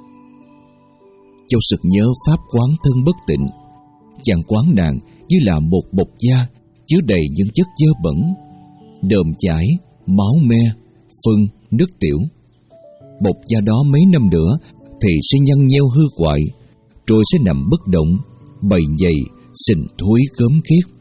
A: Châu sực nhớ pháp quán thân bất tịnh. Chàng quán nàng như là một bột da chứa đầy những chất dơ bẩn, đờm chải, máu me, phân, nước tiểu. Bột da đó mấy năm nữa thì sẽ nhăn nheo hư hoại, rồi sẽ nằm bất động, bầy nhầy, sình thối gớm ghiếc.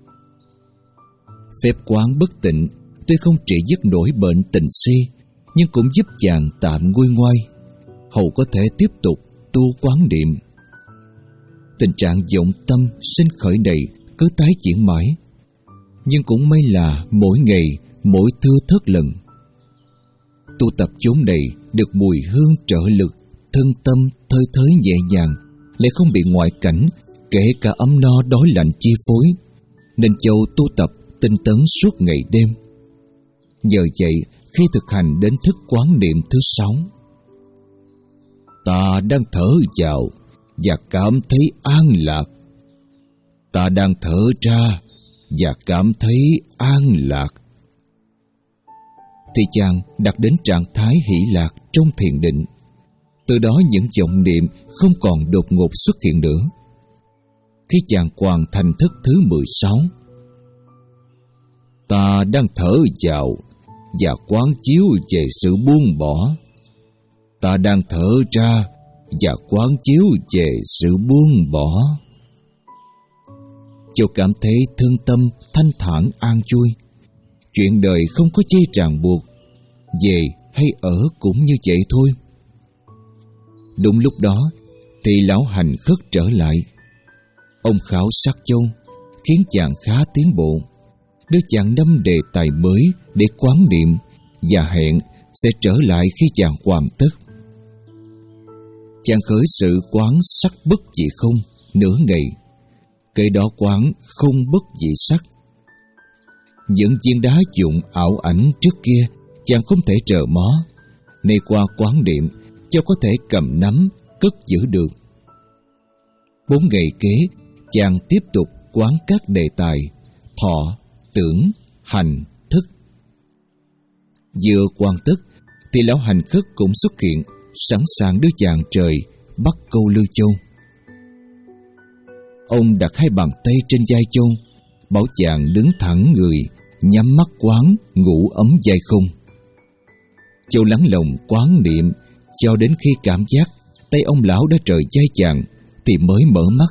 A: Phép quán bất tịnh tuy không trị dứt nổi bệnh tình si, nhưng cũng giúp chàng tạm nguôi ngoai, hầu có thể tiếp tục tu quán niệm. Tình trạng vọng tâm sinh khởi này cứ tái diễn mãi, nhưng cũng may là mỗi ngày mỗi thưa thớt lần. Tu tập chốn này được mùi hương trợ lực, thân tâm thơi thới nhẹ nhàng, lại không bị ngoại cảnh kể cả ấm no đói lạnh chi phối, nên Châu tu tập tinh tấn suốt ngày đêm. Nhờ vậy, khi thực hành đến thức quán niệm thứ sáu, ta đang thở vào và cảm thấy an lạc. Ta đang thở ra và cảm thấy an lạc. Thì chàng đạt đến trạng thái hỷ lạc trong thiền định. Từ đó những vọng niệm không còn đột ngột xuất hiện nữa. Khi chàng hoàn thành thức thứ mười sáu, ta đang thở vào và quán chiếu về sự buông bỏ. Ta đang thở ra và quán chiếu về sự buông bỏ. Châu cảm thấy thương tâm, thanh thản, an vui. Chuyện đời không có chi ràng buộc, về hay ở cũng như vậy thôi. Đúng lúc đó thì lão hành khất trở lại. Ông khảo sát Châu, khiến chàng khá tiến bộ, đưa chàng năm đề tài mới để quán niệm, và hẹn sẽ trở lại khi chàng hoàn tất. Chàng khởi sự quán sắc bất dị không nửa ngày, kế đó quán không bất dị sắc. Những viên đá dụng ảo ảnh trước kia chàng không thể trờ mó, nay qua quán niệm cho có thể cầm nắm, cất giữ được. Bốn ngày kế, chàng tiếp tục quán các đề tài thọ, tưởng, hành, thức. Vừa hoàn tất thì lão hành khất cũng xuất hiện, sẵn sàng đưa chàng trời bắt câu Lư Châu. Ông đặt hai bàn tay trên vai Châu, bảo chàng đứng thẳng người, nhắm mắt quán, ngủ ấm vai không. Châu lắng lòng quán niệm cho đến khi cảm giác tay ông lão đã trời vai chàng thì mới mở mắt.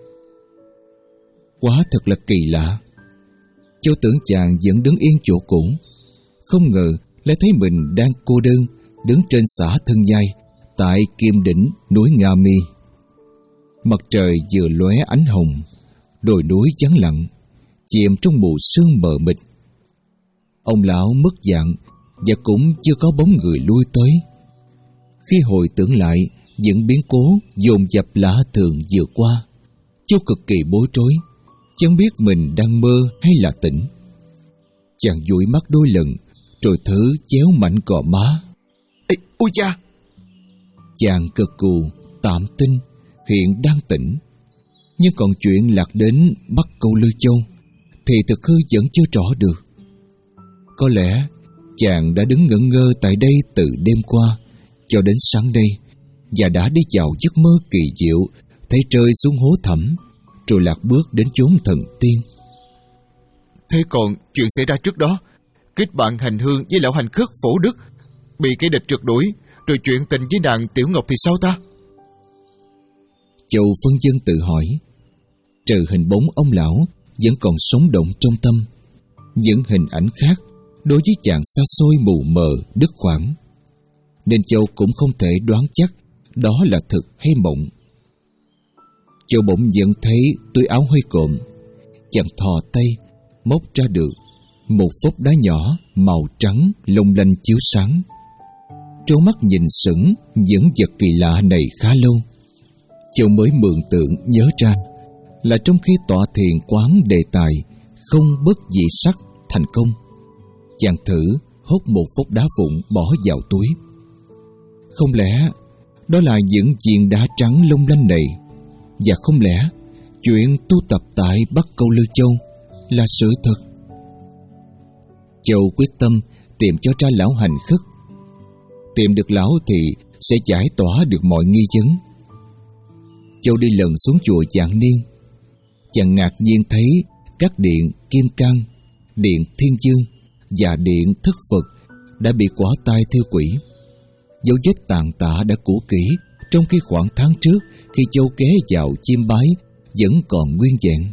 A: Quá thật là kỳ lạ. Châu tưởng chàng vẫn đứng yên chỗ cũ, không ngờ lại thấy mình đang cô đơn đứng trên xã Thân Giai tại Kim Đỉnh núi Nga Mi. Mặt trời vừa lóe ánh hồng, đồi núi vắng lặng, chìm trong mù sương mờ mịt. Ông lão mất dạng và cũng chưa có bóng người lui tới. Khi hồi tưởng lại những biến cố dồn dập lạ thường vừa qua, Châu cực kỳ bối rối, chẳng biết mình đang mơ hay là tỉnh. Chàng dụi mắt đôi lần, rồi thử chéo mạnh gò má.
C: Ê, ôi cha!
A: Chàng cực cù, tạm tin hiện đang tỉnh. Nhưng còn chuyện lạc đến bắt câu Lư Châu thì thực hư vẫn chưa rõ được. Có lẽ chàng đã đứng ngẩn ngơ tại đây từ đêm qua cho đến sáng nay, và đã đi vào giấc mơ kỳ diệu, thấy rơi xuống hố thẳm, rồi lạc bước đến chốn thần tiên.
C: Thế còn chuyện xảy ra trước đó, kết bạn hành hương với lão hành khất Phổ Đức, bị kẻ địch trượt đuổi, rồi chuyện tình với nàng Tiểu Ngọc thì sao ta?
A: Châu phân dân tự hỏi. Trừ hình bóng ông lão vẫn còn sống động trong tâm, những hình ảnh khác đối với chàng xa xôi mù mờ đứt khoảng, nên Châu cũng không thể đoán chắc đó là thực hay mộng. Châu bỗng nhận thấy túi áo hơi cộm, chàng thò tay móc ra được một phốc đá nhỏ màu trắng long lanh chiếu sáng. Trố mắt nhìn sững những vật kỳ lạ này khá lâu, Châu mới mường tượng nhớ ra là trong khi tọa thiền quán đề tài không bất dị sắc thành công, chàng thử hốt một phốc đá vụn bỏ vào túi. Không lẽ đó là những viên đá trắng long lanh này, và không lẽ chuyện tu tập tại Bắc Câu Lư Châu là sự thật? Châu quyết tâm tìm cho ra lão hành khất. Tìm được lão thì sẽ giải tỏa được mọi nghi vấn. Châu đi lần xuống chùa Vạn Niên. Chàng ngạc nhiên thấy các điện Kim Cang, điện Thiên Dương và điện Thất Phật đã bị quả tai thiêu quỷ. Dấu vết tàn tạ đã cũ kỹ, trong khi khoảng tháng trước khi Châu ghé vào chiêm bái vẫn còn nguyên vẹn.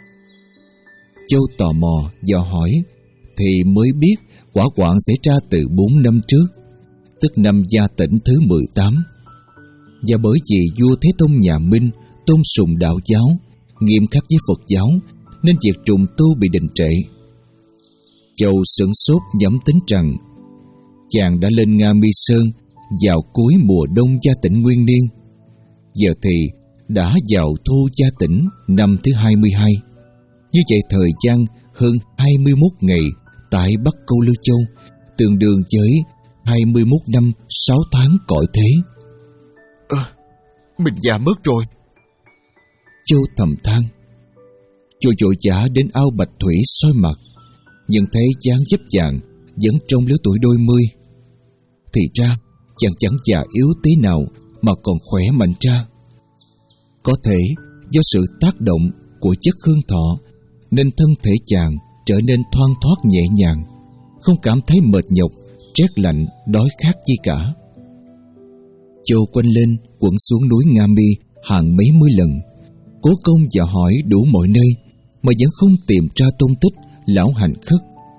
A: Châu tò mò dò hỏi thì mới biết quả quạng xảy ra từ bốn năm trước, tức năm Gia Tĩnh thứ mười tám. Và bởi vì vua Thế Tông nhà Minh tôn sùng đạo giáo, nghiêm khắc với Phật giáo, nên việc trùng tu bị đình trệ. Châu sửng sốt nhẩm tính rằng chàng đã lên Nga Mi Sơn vào cuối mùa đông Gia Tĩnh nguyên niên. Giờ thì đã vào thu Gia Tĩnh năm thứ hai mươi hai. Như vậy thời gian hơn hai mươi mốt ngày tại Bắc Câu Lư Châu, tương đương với hai mươi mốt năm sáu tháng cõi thế.
C: À, mình già mất rồi.
A: Châu thầm than. Châu vội vã đến ao Bạch Thủy soi mặt, nhưng thấy dáng dấp chàng vẫn trong lứa tuổi đôi mươi. Thì ra chàng chẳng già yếu tí nào mà còn khỏe mạnh ra. Có thể do sự tác động của chất hương thọ nên thân thể chàng trở nên thoăn thoắt nhẹ nhàng, không cảm thấy mệt nhọc, rét lạnh, đói khát chi cả. Châu quanh lên quẩn xuống núi Nga Mi hàng mấy mươi lần, cố công dò hỏi đủ mọi nơi mà vẫn không tìm ra tung tích lão hành khất.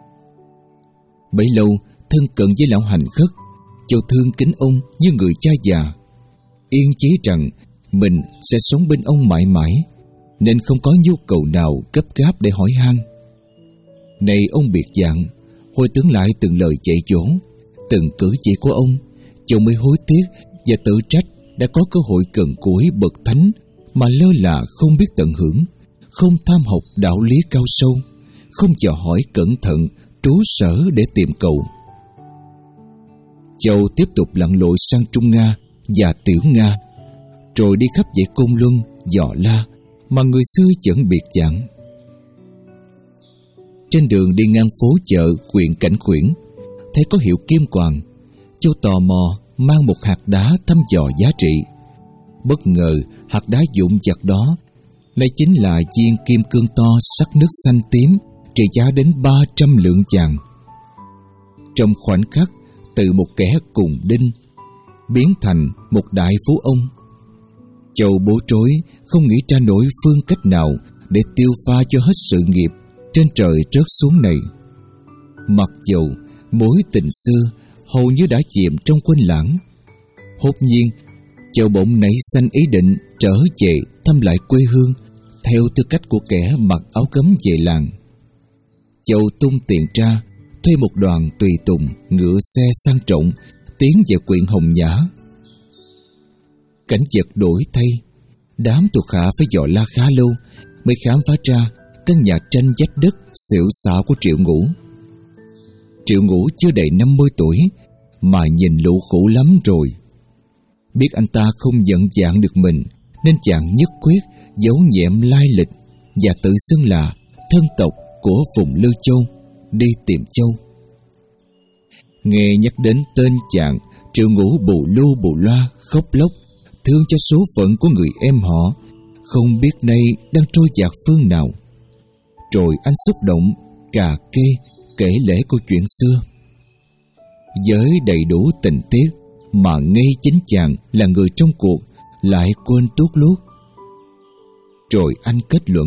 A: Bấy lâu thân cận với lão hành khất, Châu thương kính ông như người cha già, yên chí rằng mình sẽ sống bên ông mãi mãi, nên không có nhu cầu nào gấp gáp để hỏi han. Này ông biệt dạng, hồi tưởng lại từng lời dạy dỗ, từng cử chỉ của ông, Châu mới hối tiếc và tự trách đã có cơ hội cần cối bậc thánh mà lơ là không biết tận hưởng, không tham học đạo lý cao sâu, không dò hỏi cẩn thận trú sở để tìm cầu. Châu tiếp tục lặn lội sang Trung Nga và Tiểu Nga, rồi đi khắp dãy Côn Luân, Giọ La mà người xưa vẫn biệt dạng. Trên đường đi ngang phố chợ huyện Cảnh Khuyển, thấy có hiệu kim quàng. Châu tò mò mang một hạt đá thăm dò giá trị. Bất ngờ hạt đá dụng vật đó lại chính là viên kim cương to sắc nước xanh tím, trị giá đến ba trăm lượng vàng. Trong khoảnh khắc, từ một kẻ cùng đinh biến thành một đại phú ông, Châu bối rối không nghĩ ra nổi phương cách nào để tiêu pha cho hết sự nghiệp trên trời rớt xuống này. Mặc dầu mối tình xưa hầu như đã chìm trong quên lãng, hốt nhiên Châu bỗng nảy sanh ý định trở về thăm lại quê hương theo tư cách của kẻ mặc áo gấm về làng. Châu tung tiền ra, thuê một đoàn tùy tùng ngựa xe sang trọng tiến về huyện Hồng Nhã. Cảnh vật đổi thay, đám thuộc hạ phải dò la khá lâu mới khám phá ra căn nhà tranh vách đất xểu xảo của Triệu Ngũ. Triệu Ngũ chưa đầy năm mươi tuổi mà nhìn lũ khổ lắm rồi. Biết anh ta không giận dạng được mình nên chàng nhất quyết giấu nhẹm lai lịch và tự xưng là thân tộc của vùng Lưu Châu, đi tìm Châu. Nghe nhắc đến tên chàng, Triệu Ngũ bù lu bù loa khóc lóc, thương cho số phận của người em họ, không biết nay đang trôi dạt phương nào. Rồi anh xúc động cà kê kể lể câu chuyện xưa với đầy đủ tình tiết mà ngay chính chàng là người trong cuộc lại quên tuốt lút. Rồi anh kết luận: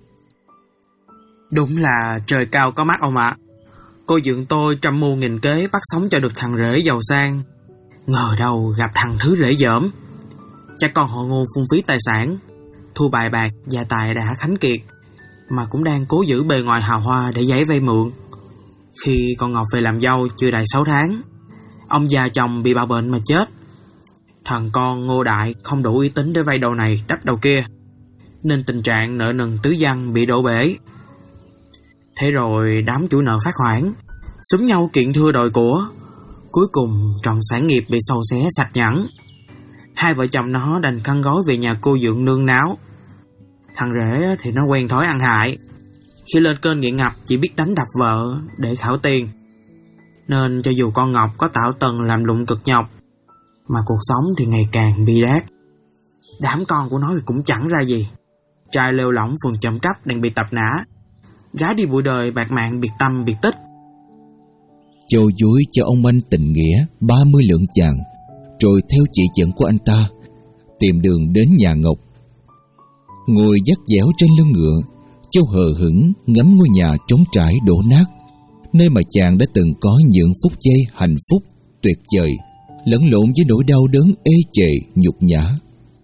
G: Đúng là trời cao có mắt ông ạ. Cô dượng tôi trăm mưu nghìn kế bắt sống cho được thằng rể giàu sang, ngờ đâu gặp thằng thứ rể dởm. Cha con họ Ngô phung phí tài sản, thua bài bạc, gia tài đã khánh kiệt, mà cũng đang cố giữ bề ngoài hào hoa để giấy vay mượn. Khi con Ngọc về làm dâu chưa đầy sáu tháng, ông già chồng bị bạo bệnh mà chết. Thằng con Ngô Đại không đủ uy tín để vay đầu này đắp đầu kia, nên tình trạng nợ nần tứ văn bị đổ bể. Thế rồi đám chủ nợ phát hoảng, xúm nhau kiện thưa đòi của. Cuối cùng trọn sản nghiệp bị xâu xé sạch nhẵn. Hai vợ chồng nó đành khăn gói về nhà cô dượng nương náo. Thằng rể thì nó quen thói ăn hại, khi lên cơn nghiện ngập chỉ biết đánh đập vợ để khảo tiền. Nên cho dù con Ngọc có tạo tần làm lụng cực nhọc, mà cuộc sống thì ngày càng bi đát. Đám con của nó thì cũng chẳng ra gì. Trai lêu lỏng phường trộm cắp đang bị tập nã, gái đi bụi đời bạc mạng biệt tâm biệt tích.
A: Châu dúi cho ông anh tình nghĩa ba mươi lượng vàng, rồi theo chỉ dẫn của anh ta tìm đường đến nhà Ngọc. Ngồi dắt dẻo trên lưng ngựa, Châu hờ hững ngắm ngôi nhà trống trải đổ nát, nơi mà chàng đã từng có những phút giây hạnh phúc tuyệt vời, lẫn lộn với nỗi đau đớn ê chề nhục nhã.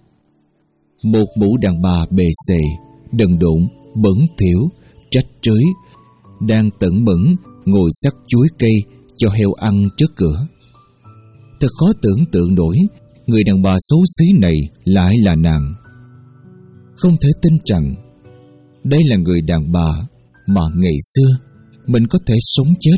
A: Một mụ đàn bà bề xề, đần độn, bẩn thỉu, trách trới, đang tẩn mẫn ngồi xắt chuối cây cho heo ăn trước cửa. Thật khó tưởng tượng nổi người đàn bà xấu xí này lại là nàng. Không thể tin rằng đây là người đàn bà mà ngày xưa mình có thể sống chết.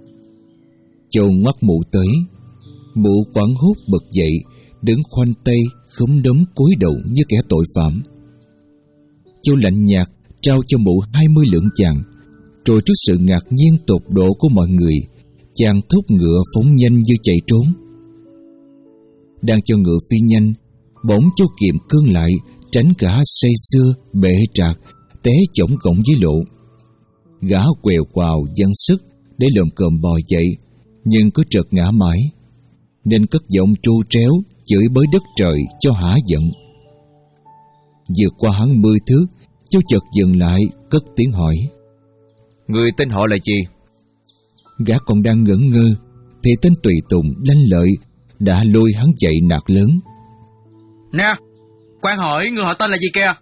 A: Châu ngoắt mụ tới, mụ quảng hốt bật dậy, đứng khoanh tay khúm đấm cúi đầu như kẻ tội phạm. Châu lạnh nhạt trao cho mụ hai mươi lượng vàng, rồi trước sự ngạc nhiên tột độ của mọi người, chàng thúc ngựa phóng nhanh như chạy trốn. Đang cho ngựa phi nhanh, bỗng Châu kiệm cương lại, tránh gã say sưa bệ trạc té chổng gọng dưới lộ. Gã quèo quào dâng sức để lồm cồm bò dậy, nhưng cứ trật ngã mãi, nên cất giọng tru tréo chửi bới đất trời cho hả giận. Vượt qua hắn mươi thước, Châu chợt dừng lại, cất tiếng hỏi:
C: Người tên họ là gì?
A: Gã còn đang ngẩn ngơ thì tên tùy tùng lanh lợi đã lôi hắn dậy nạt lớn:
H: Nè, quan hỏi người họ tên là gì kìa?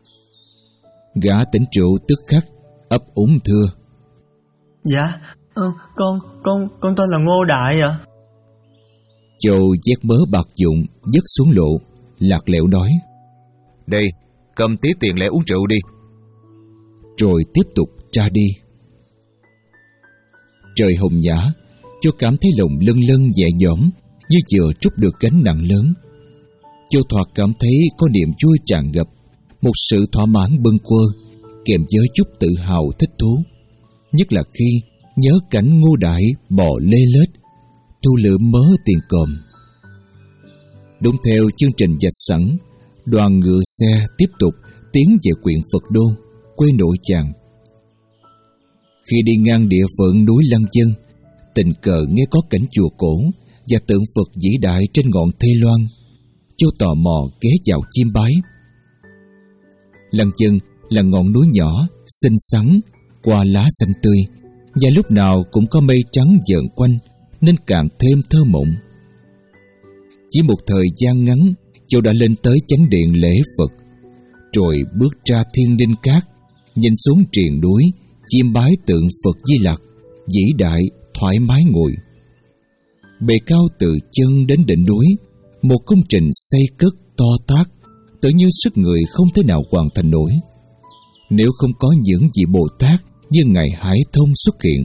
A: Gã tỉnh rượu tức khắc ấp úng thưa:
D: Dạ, ờ, con, con, con tên là Ngô Đại ạ.
A: Châu vét mớ bạc dụng dứt xuống lộ, lạc lẽo nói:
C: Đây, cầm tí tiền lẻ uống rượu đi.
A: Rồi tiếp tục ra đi. Trời hồng nhã, Châu cảm thấy lòng lân lân nhẹ nhõm như vừa trút được gánh nặng lớn. Châu Thoạt cảm thấy có niềm vui tràn ngập, một sự thỏa mãn bâng quơ, kèm với chút tự hào thích thú. Nhất là khi nhớ cảnh Ngô Đại bò lê lết, thu lượm mớ tiền còm. Đúng theo chương trình vạch sẵn, đoàn ngựa xe tiếp tục tiến về huyện Phật Đô, quê nội chàng. Khi đi ngang địa phận núi Lăng Vân, tình cờ nghe có cảnh chùa cổ và tượng Phật vĩ đại trên ngọn Thê Loan. Châu tò mò ghé vào chiêm bái. Lăng Vân là ngọn núi nhỏ, xinh xắn, qua lá xanh tươi, và lúc nào cũng có mây trắng vờn quanh, nên càng thêm thơ mộng. Chỉ một thời gian ngắn, Châu đã lên tới chánh điện lễ Phật, rồi bước ra Thiên Ninh Cát, nhìn xuống triền núi, chiêm bái tượng Phật Di Lặc vĩ đại, thoải mái ngồi. Bề cao từ chân đến đỉnh núi, một công trình xây cất to tát, tự như sức người không thể nào hoàn thành nổi, nếu không có những vị Bồ Tát như ngài Hải Thông xuất hiện.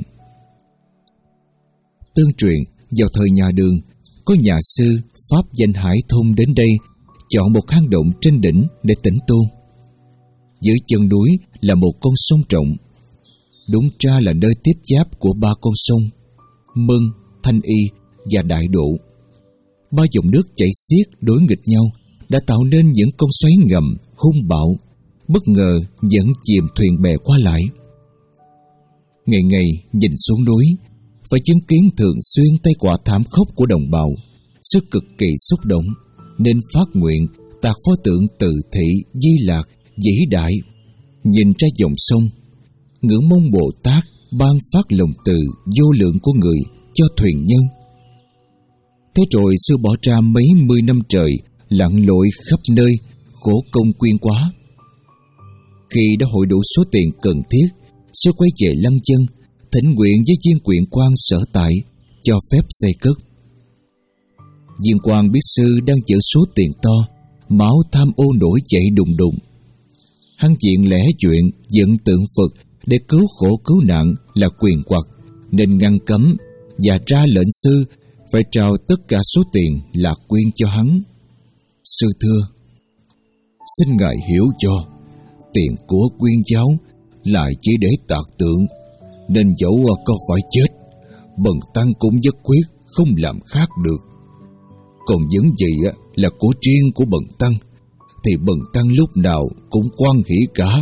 A: Tương truyền vào thời nhà Đường, có nhà sư pháp danh Hải Thông đến đây chọn một hang động trên đỉnh để tĩnh tu. Dưới chân núi là một con sông rộng, đúng ra là nơi tiếp giáp của ba con sông Mân, Thanh Y và Đại Độ. Ba dòng nước chảy xiết đối nghịch nhau đã tạo nên những con xoáy ngầm hung bạo, bất ngờ dẫn chìm thuyền bè qua lại. Ngày ngày nhìn xuống núi, phải chứng kiến thường xuyên tay quả thảm khốc của đồng bào, sức cực kỳ xúc động, nên phát nguyện tạc pho tượng Từ Thị Di Lạc vĩ đại, nhìn ra dòng sông, ngưỡng mong Bồ Tát ban phát lòng từ vô lượng của người cho thuyền nhân. Thế rồi sư bỏ ra mấy mươi năm trời lặn lội khắp nơi, khổ công quyên quá. Khi đã hội đủ số tiền cần thiết, sư quay về Lăng Vân, thỉnh nguyện với viên quyện quan sở tại cho phép xây cất. Viên quan biết sư đang giữ số tiền to, máu tham ô nổi dậy đùng đùng. Hắn diện lẽ chuyện dựng tượng Phật để cứu khổ cứu nạn là quyền quặc, nên ngăn cấm và ra lệnh sư phải trao tất cả số tiền là quyên cho hắn. Sư thưa, xin ngài hiểu cho, tiền của quyên giáo lại chỉ để tạc tượng, nên dẫu có phải chết, bần tăng cũng nhất quyết không làm khác được. Còn những gì là của riêng của bần tăng thì bần tăng lúc nào cũng hoan hỉ cả.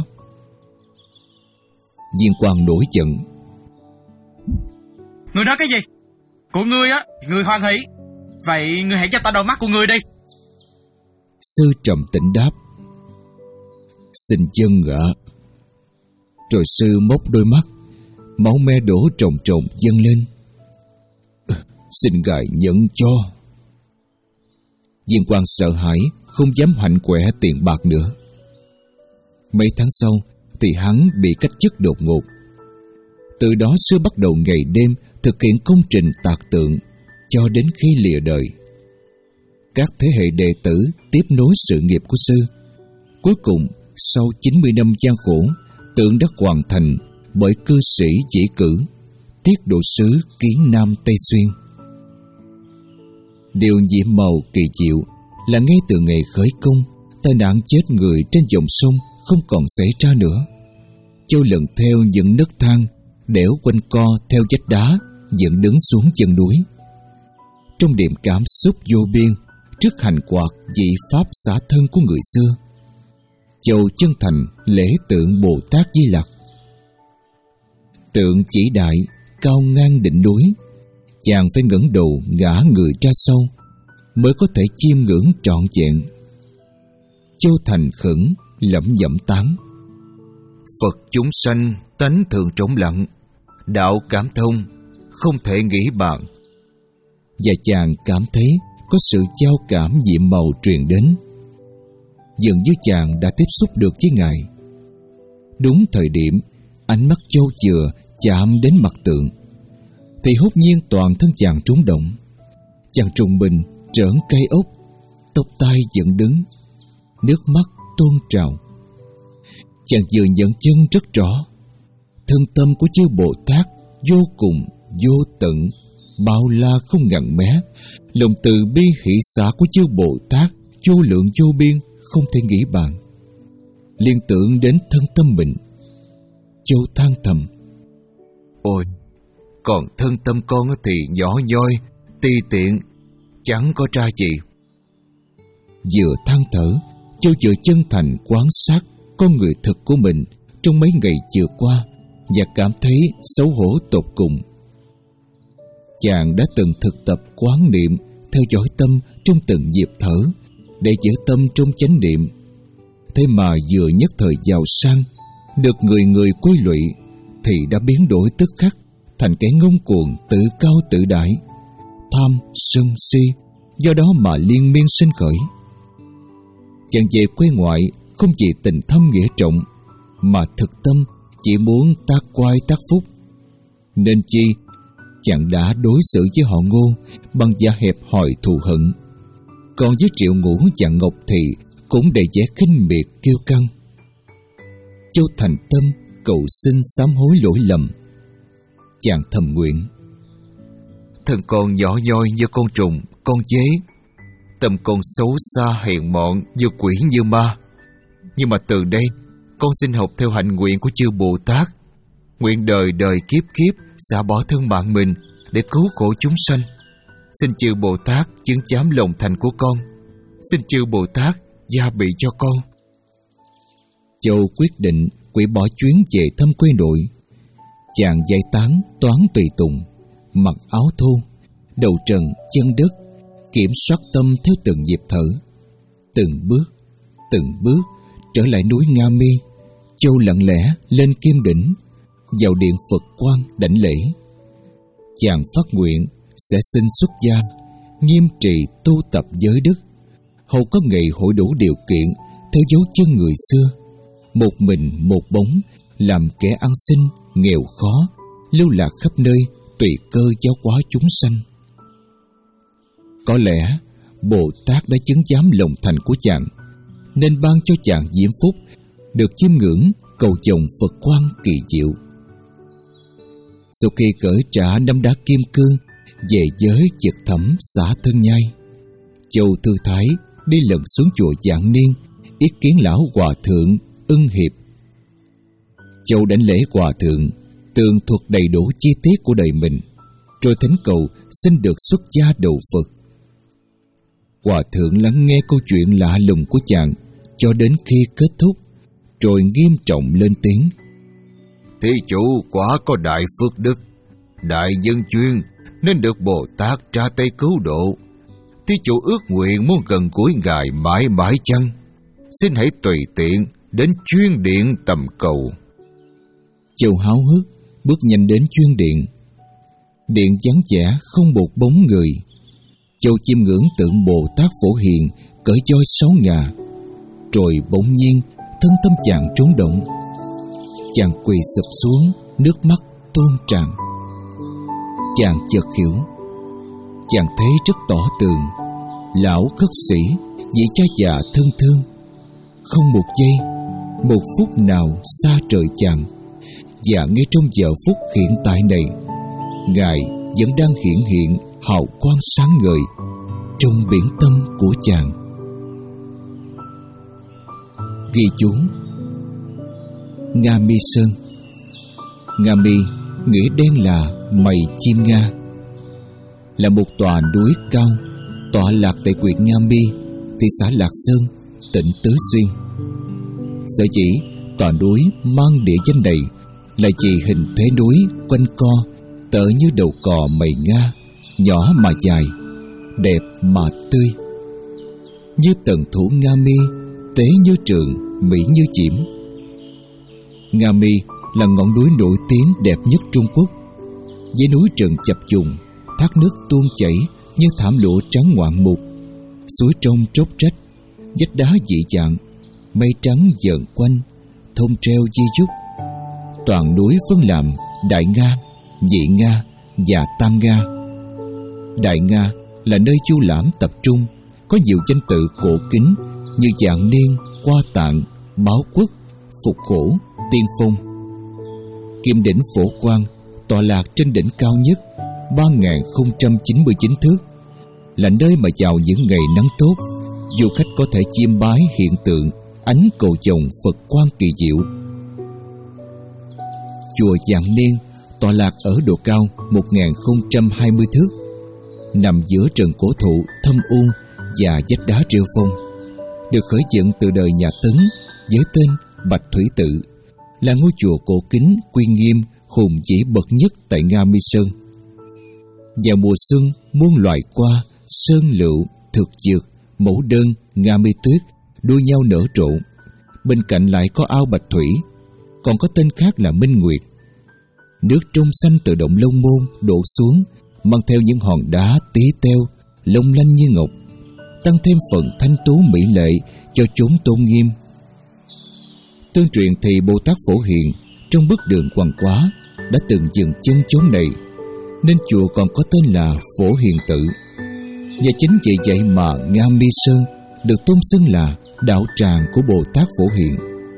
A: Viên quan nổi giận.
H: Ngươi nói cái gì? Của ngươi á, ngươi hoan hỉ. Vậy ngươi hãy cho ta đôi mắt của ngươi đi.
A: Sư trầm tĩnh đáp. Xin dân ạ. Rồi sư móc đôi mắt, máu me đổ trồng trồng dâng lên. Xin ngài nhận cho. Viên quan sợ hãi, không dám hạnh quẻ tiền bạc nữa. Mấy tháng sau thì hắn bị cách chức đột ngột. Từ đó sư bắt đầu ngày đêm thực hiện công trình tạc tượng cho đến khi lìa đời. Các thế hệ đệ tử tiếp nối sự nghiệp của sư. Cuối cùng, sau chín mươi năm gian khổ, tượng đã hoàn thành bởi cư sĩ chỉ cử, tiết độ sứ Kiến Nam Tây Xuyên. Điều nhiệm màu kỳ diệu là ngay từ ngày khởi công, tai nạn chết người trên dòng sông không còn xảy ra nữa. Châu lần theo những nấc thang, đẽo quanh co theo vách đá dẫn đứng xuống chân núi. Trong niềm cảm xúc vô biên trước hành quạt vị pháp xả thân của người xưa, Châu chân thành lễ tượng Bồ Tát Di Lặc. Tượng chỉ đại cao ngang đỉnh núi, chàng phải ngẩng đầu ngã người ra sau mới có thể chiêm ngưỡng trọn vẹn. Châu thành khẩn lẩm nhẩm tán. Phật chúng sanh tánh thường trống lặng, đạo cảm thông không thể nghĩ bàn. Và chàng cảm thấy có sự giao cảm nhiệm màu truyền đến. Dường như chàng đã tiếp xúc được với ngài. Đúng thời điểm ánh mắt Châu vừa chạm đến mặt tượng thì hốt nhiên toàn thân chàng trúng động. Chàng trùng mình trởn cây ốc, tóc tai dựng đứng, nước mắt tuôn trào. Chàng vừa nhận chân rất rõ, thân tâm của chư Bồ Tát vô cùng vô tận, bao la không ngần mé. Lòng từ bi hỷ xả của chư Bồ Tát vô lượng vô biên, không thể nghĩ bàn. Liên tưởng đến thân tâm mình, Châu than thầm:
C: Ôi, còn thân tâm con thì nhỏ nhoi, ti tiện, chẳng có ra gì.
A: Vừa than thở, Châu vừa chân thành quan sát con người thực của mình trong mấy ngày vừa qua và cảm thấy xấu hổ tột cùng. Chàng đã từng thực tập quán niệm, theo dõi tâm trong từng nhịp thở để giữ tâm trong chánh niệm. Thế mà vừa nhất thời giàu sang, được người người quy lụy, thì đã biến đổi tức khắc thành kẻ ngông cuồng, tự cao tự đại, tham sân si, do đó mà liên miên sinh khởi. Chàng về quê ngoại không chỉ tình thâm nghĩa trọng, mà thực tâm chỉ muốn tác quai tác phúc. Nên chi chàng đã đối xử với họ Ngô bằng vẻ hẹp hòi thù hận, còn với Triệu Ngũ và Ngọc Thị cũng đầy vẻ khinh miệt kiêu căng. Châu thành tâm cầu xin sám hối lỗi lầm. Chàng thầm nguyện:
C: Thân con nhỏ nhoi như con trùng, con dế, tâm con xấu xa hèn mọn như quỷ như ma. Nhưng mà từ đây con xin học theo hạnh nguyện của chư Bồ Tát, nguyện đời đời kiếp kiếp xả bỏ thân mạng mình để cứu khổ chúng sanh. Xin chư Bồ Tát chứng chám lòng thành của con. Xin chư Bồ Tát gia bị cho con.
A: Châu quyết định quỷ bỏ chuyến về thăm quê nội. Chàng giải tán toán tùy tùng, mặc áo thô, đầu trần chân đất, kiểm soát tâm theo từng nhịp thở. Từng bước, từng bước trở lại núi Nga Mi. Châu lặng lẽ lên Kim Đỉnh, vào điện Phật Quan đảnh lễ. Chàng phát nguyện sẽ xin xuất gia, nghiêm trì tu tập giới đức, hầu có ngày hội đủ điều kiện theo dấu chân người xưa, một mình một bóng, làm kẻ ăn xin nghèo khó, lưu lạc khắp nơi, tùy cơ giáo hóa chúng sanh. Có lẽ Bồ Tát đã chứng giám lòng thành của chàng, nên ban cho chàng diễm phúc được chiêm ngưỡng cầu vồng Phật Quan kỳ diệu. Sau khi cởi trả năm đá kim cương về giới Diệt Thẩm xã Thân Nhai, Châu thư thái đi lần xuống chùa Vạn Niên ý kiến lão hòa thượng Ưng Hiệp. Châu đảnh lễ hòa thượng, tường thuật đầy đủ chi tiết của đời mình, rồi thỉnh cầu xin được xuất gia đầu Phật. Hòa thượng lắng nghe câu chuyện lạ lùng của chàng cho đến khi kết thúc, rồi nghiêm trọng lên tiếng:
C: Thí chủ quả có đại phước đức, đại nhân duyên, nên được Bồ Tát ra tay cứu độ. Thí chủ ước nguyện muốn gần gũi Ngài mãi mãi chăng? Xin hãy tùy tiện đến chuyên điện tầm cầu.
A: Châu háo hức bước nhanh đến chuyên điện. Điện vắng vẻ không một bóng người. Châu chiêm ngưỡng tượng Bồ Tát Phổ Hiền cởi voi sáu ngà, rồi bỗng nhiên thân tâm chàng trốn động. Chàng quỳ sụp xuống, nước mắt tuôn tràn. Chàng chợt hiểu, chàng thấy rất tỏ tường, lão khất sĩ, vị cha già thân thương, không một giây, một phút nào xa trời chàng. Và ngay trong giờ phút hiện tại này, Ngài vẫn đang hiện hiện hào quang sáng ngời trong biển tâm của chàng. Ghi chú: Nga Mi Sơn. Nga Mi nghĩa đen là mày chim Nga, là một tòa núi cao tọa lạc tại huyện Nga Mi, thị xã Lạc Sơn, tỉnh Tứ Xuyên. Sở dĩ tòa núi mang địa danh này là vì hình thế núi quanh co tựa như đầu cò mày Nga, nhỏ mà dài, đẹp mà tươi. Như tần thủ Nga Mi, tế như trường, mỹ như chiểm. Nga Mi là ngọn núi nổi tiếng đẹp nhất Trung Quốc, với núi rừng chập trùng, thác nước tuôn chảy như thảm lụa trắng ngoạn mục, suối trong tróc trách, vách đá dị dạng, mây trắng vờn quanh, thông treo di dúc. Toàn núi phân làm Đại Nga, Nhị Nga và Tam Nga. Đại Nga là nơi du lãm tập trung, có nhiều danh tự cổ kính như Vạn Niên, Qua Tạng, Báo Quốc, Phục Khổ, Tiên Phong. Kim Đỉnh Phổ Quang tọa lạc trên đỉnh cao nhất, ba nghìn không trăm chín mươi chín thước, là nơi mà vào những ngày nắng tốt, du khách có thể chiêm bái hiện tượng ánh cầu vồng Phật quang kỳ diệu. Chùa Vạn Niên tọa lạc ở độ cao một nghìn không trăm hai mươi thước, nằm giữa rừng cổ thụ thâm u và vách đá rêu phong, được khởi dựng từ đời nhà Tấn với tên Bạch Thủy Tự, là ngôi chùa cổ kính uy nghiêm hùng vĩ bậc nhất tại Nga Mi Sơn. Vào mùa xuân, muôn loài hoa, sơn lựu, thực dược, mẫu đơn, nga mi tuyết đua nhau nở rộ. Bên cạnh lại có ao Bạch Thủy, còn có tên khác là Minh Nguyệt. Nước trong xanh từ động Long Môn đổ xuống, mang theo những hòn đá tí teo, long lanh như ngọc, tăng thêm phần thanh tú mỹ lệ cho chốn tôn nghiêm. Tương truyền thì Bồ Tát Phổ Hiền trong bức đường Hoàng Quá đã từng dừng chân chốn này, nên chùa còn có tên là Phổ Hiền Tự. Và chính vì vậy mà Nga Mi Sơn được tôn xưng là đạo tràng của Bồ Tát Phổ Hiền.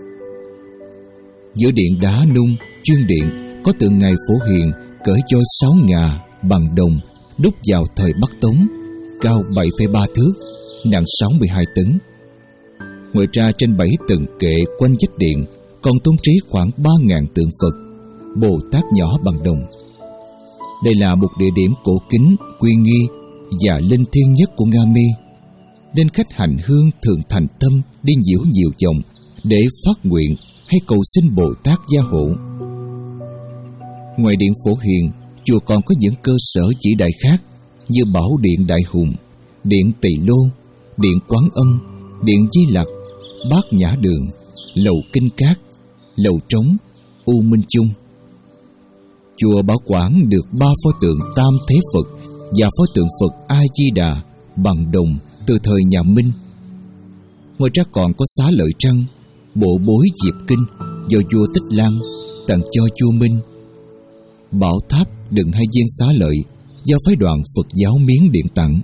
A: Giữa điện đá nung chuyên điện có tượng ngài Phổ Hiền cởi voi sáu ngà bằng đồng đúc vào thời Bắc Tống, cao bảy phẩy ba thước, nặng sáu mươi hai tấn. Ngoài ra trên bảy tầng kệ quanh vách điện còn tôn trí khoảng ba nghìn tượng Phật, Bồ Tát nhỏ bằng đồng. Đây là một địa điểm cổ kính, uy nghi và linh thiêng nhất của Nga Mi, nên khách hành hương thường thành tâm đi nhiễu nhiều vòng để phát nguyện hay cầu xin Bồ Tát gia hộ. Ngoài điện Phổ Hiền, chùa còn có những cơ sở chỉ đại khác như Bảo Điện Đại Hùng, Điện Tỳ Lô, Điện Quán Âm, Điện Di Lặc, Bát Nhã Đường, Lầu Kinh Cát, Lầu Trống, U Minh Chung. Chùa bảo quản được ba pho tượng Tam Thế Phật và pho tượng Phật A Di Đà bằng đồng từ thời nhà Minh. Ngoài ra còn có xá Lợi Trăng, bộ bối Diệp Kinh do vua Tích Lan tặng cho vua Minh, bảo tháp đựng hai viên xá lợi do phái đoàn Phật giáo Miến Điện tặng.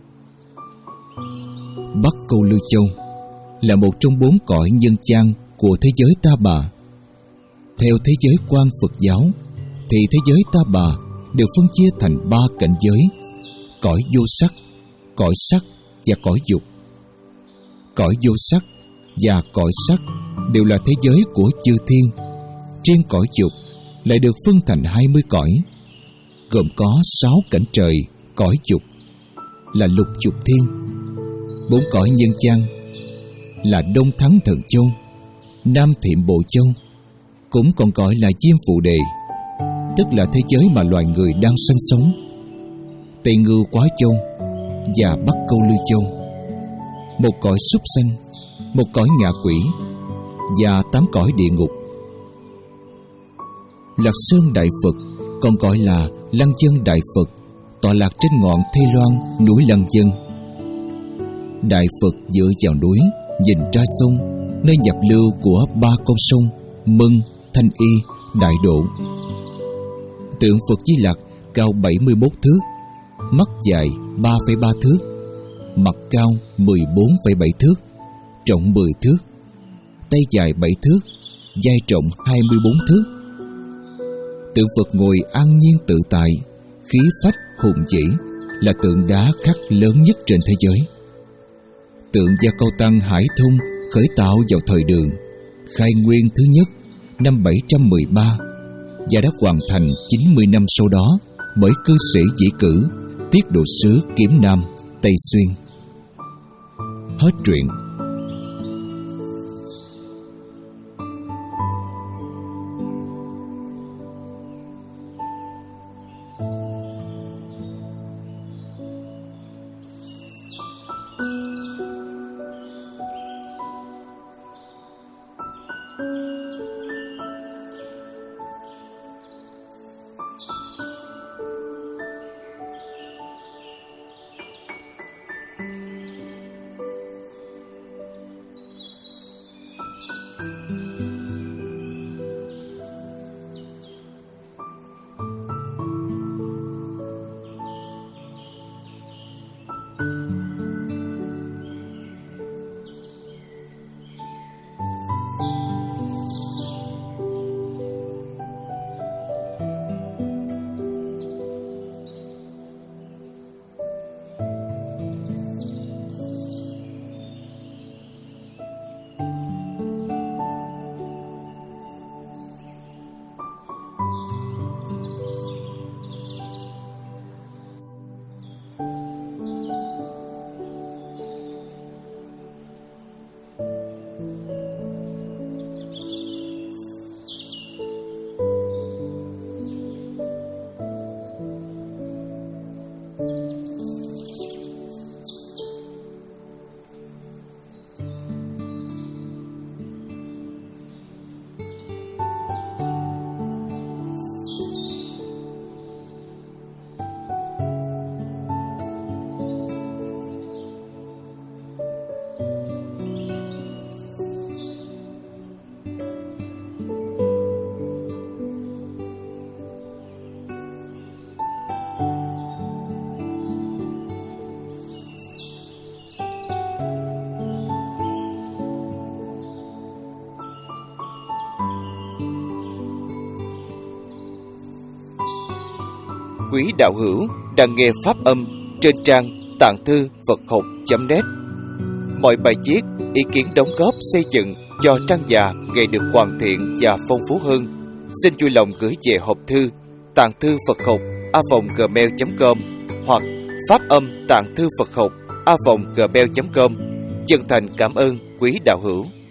A: Bắc Câu Lưu Châu là một trong bốn cõi nhân gian của thế giới Ta Bà. Theo thế giới quan Phật giáo thì thế giới Ta Bà được phân chia thành ba cảnh giới: cõi vô sắc, cõi sắc và cõi dục. Cõi vô sắc và cõi sắc đều là thế giới của chư thiên. Riêng cõi dục lại được phân thành hai mươi cõi, gồm có sáu cảnh trời cõi dục là Lục Dục Thiên, bốn cõi nhân gian là Đông Thắng Thần Châu, Nam Thiệm Bộ Châu, cũng còn gọi là Diêm Phù Đề, tức là thế giới mà loài người đang sinh sống, Tây Ngưu Quá Châu và Bắc Câu Lưu Châu, một cõi súc sanh, một cõi ngạ quỷ và tám cõi địa ngục. Lạc Sơn Đại Phật, còn gọi là Lăng Dân Đại Phật, tọa lạc trên ngọn Thê Loan, núi Lăng Dân. Đại Phật dựa vào núi, nhìn ra sông, nơi nhập lưu của ba con sông Mân, Thanh Y, Đại Độ. Tượng Phật Di Lặc cao bảy mươi mốt thước, mắt dài ba phẩy ba thước, mặt cao mười bốn phẩy bảy thước, rộng mười thước, tay dài bảy thước, vai rộng hai mươi bốn thước. Tượng Phật ngồi an nhiên tự tại, khí phách hùng vĩ, là tượng đá khắc lớn nhất trên thế giới. Tượng Gia Câu Tăng Hải Thung khởi tạo vào thời Đường, khai nguyên thứ nhất năm bảy trăm mười ba và đã hoàn thành chín mươi năm sau đó bởi cư sĩ Dĩ Cử, tiết độ sứ Kiếm Nam, Tây Xuyên. Hết truyện.
C: quý đạo hữu đang nghe pháp âm trên trang tạng thư Phật học chấm net. Mọi bài viết, ý kiến đóng góp xây dựng cho trang nhà ngày được hoàn thiện và phong phú hơn, xin vui lòng gửi về hộp thư tạng thư Phật học a vòng gmail chấm com hoặc pháp âm tạng thư Phật học a vòng gmail chấm com. Chân thành cảm ơn quý đạo hữu.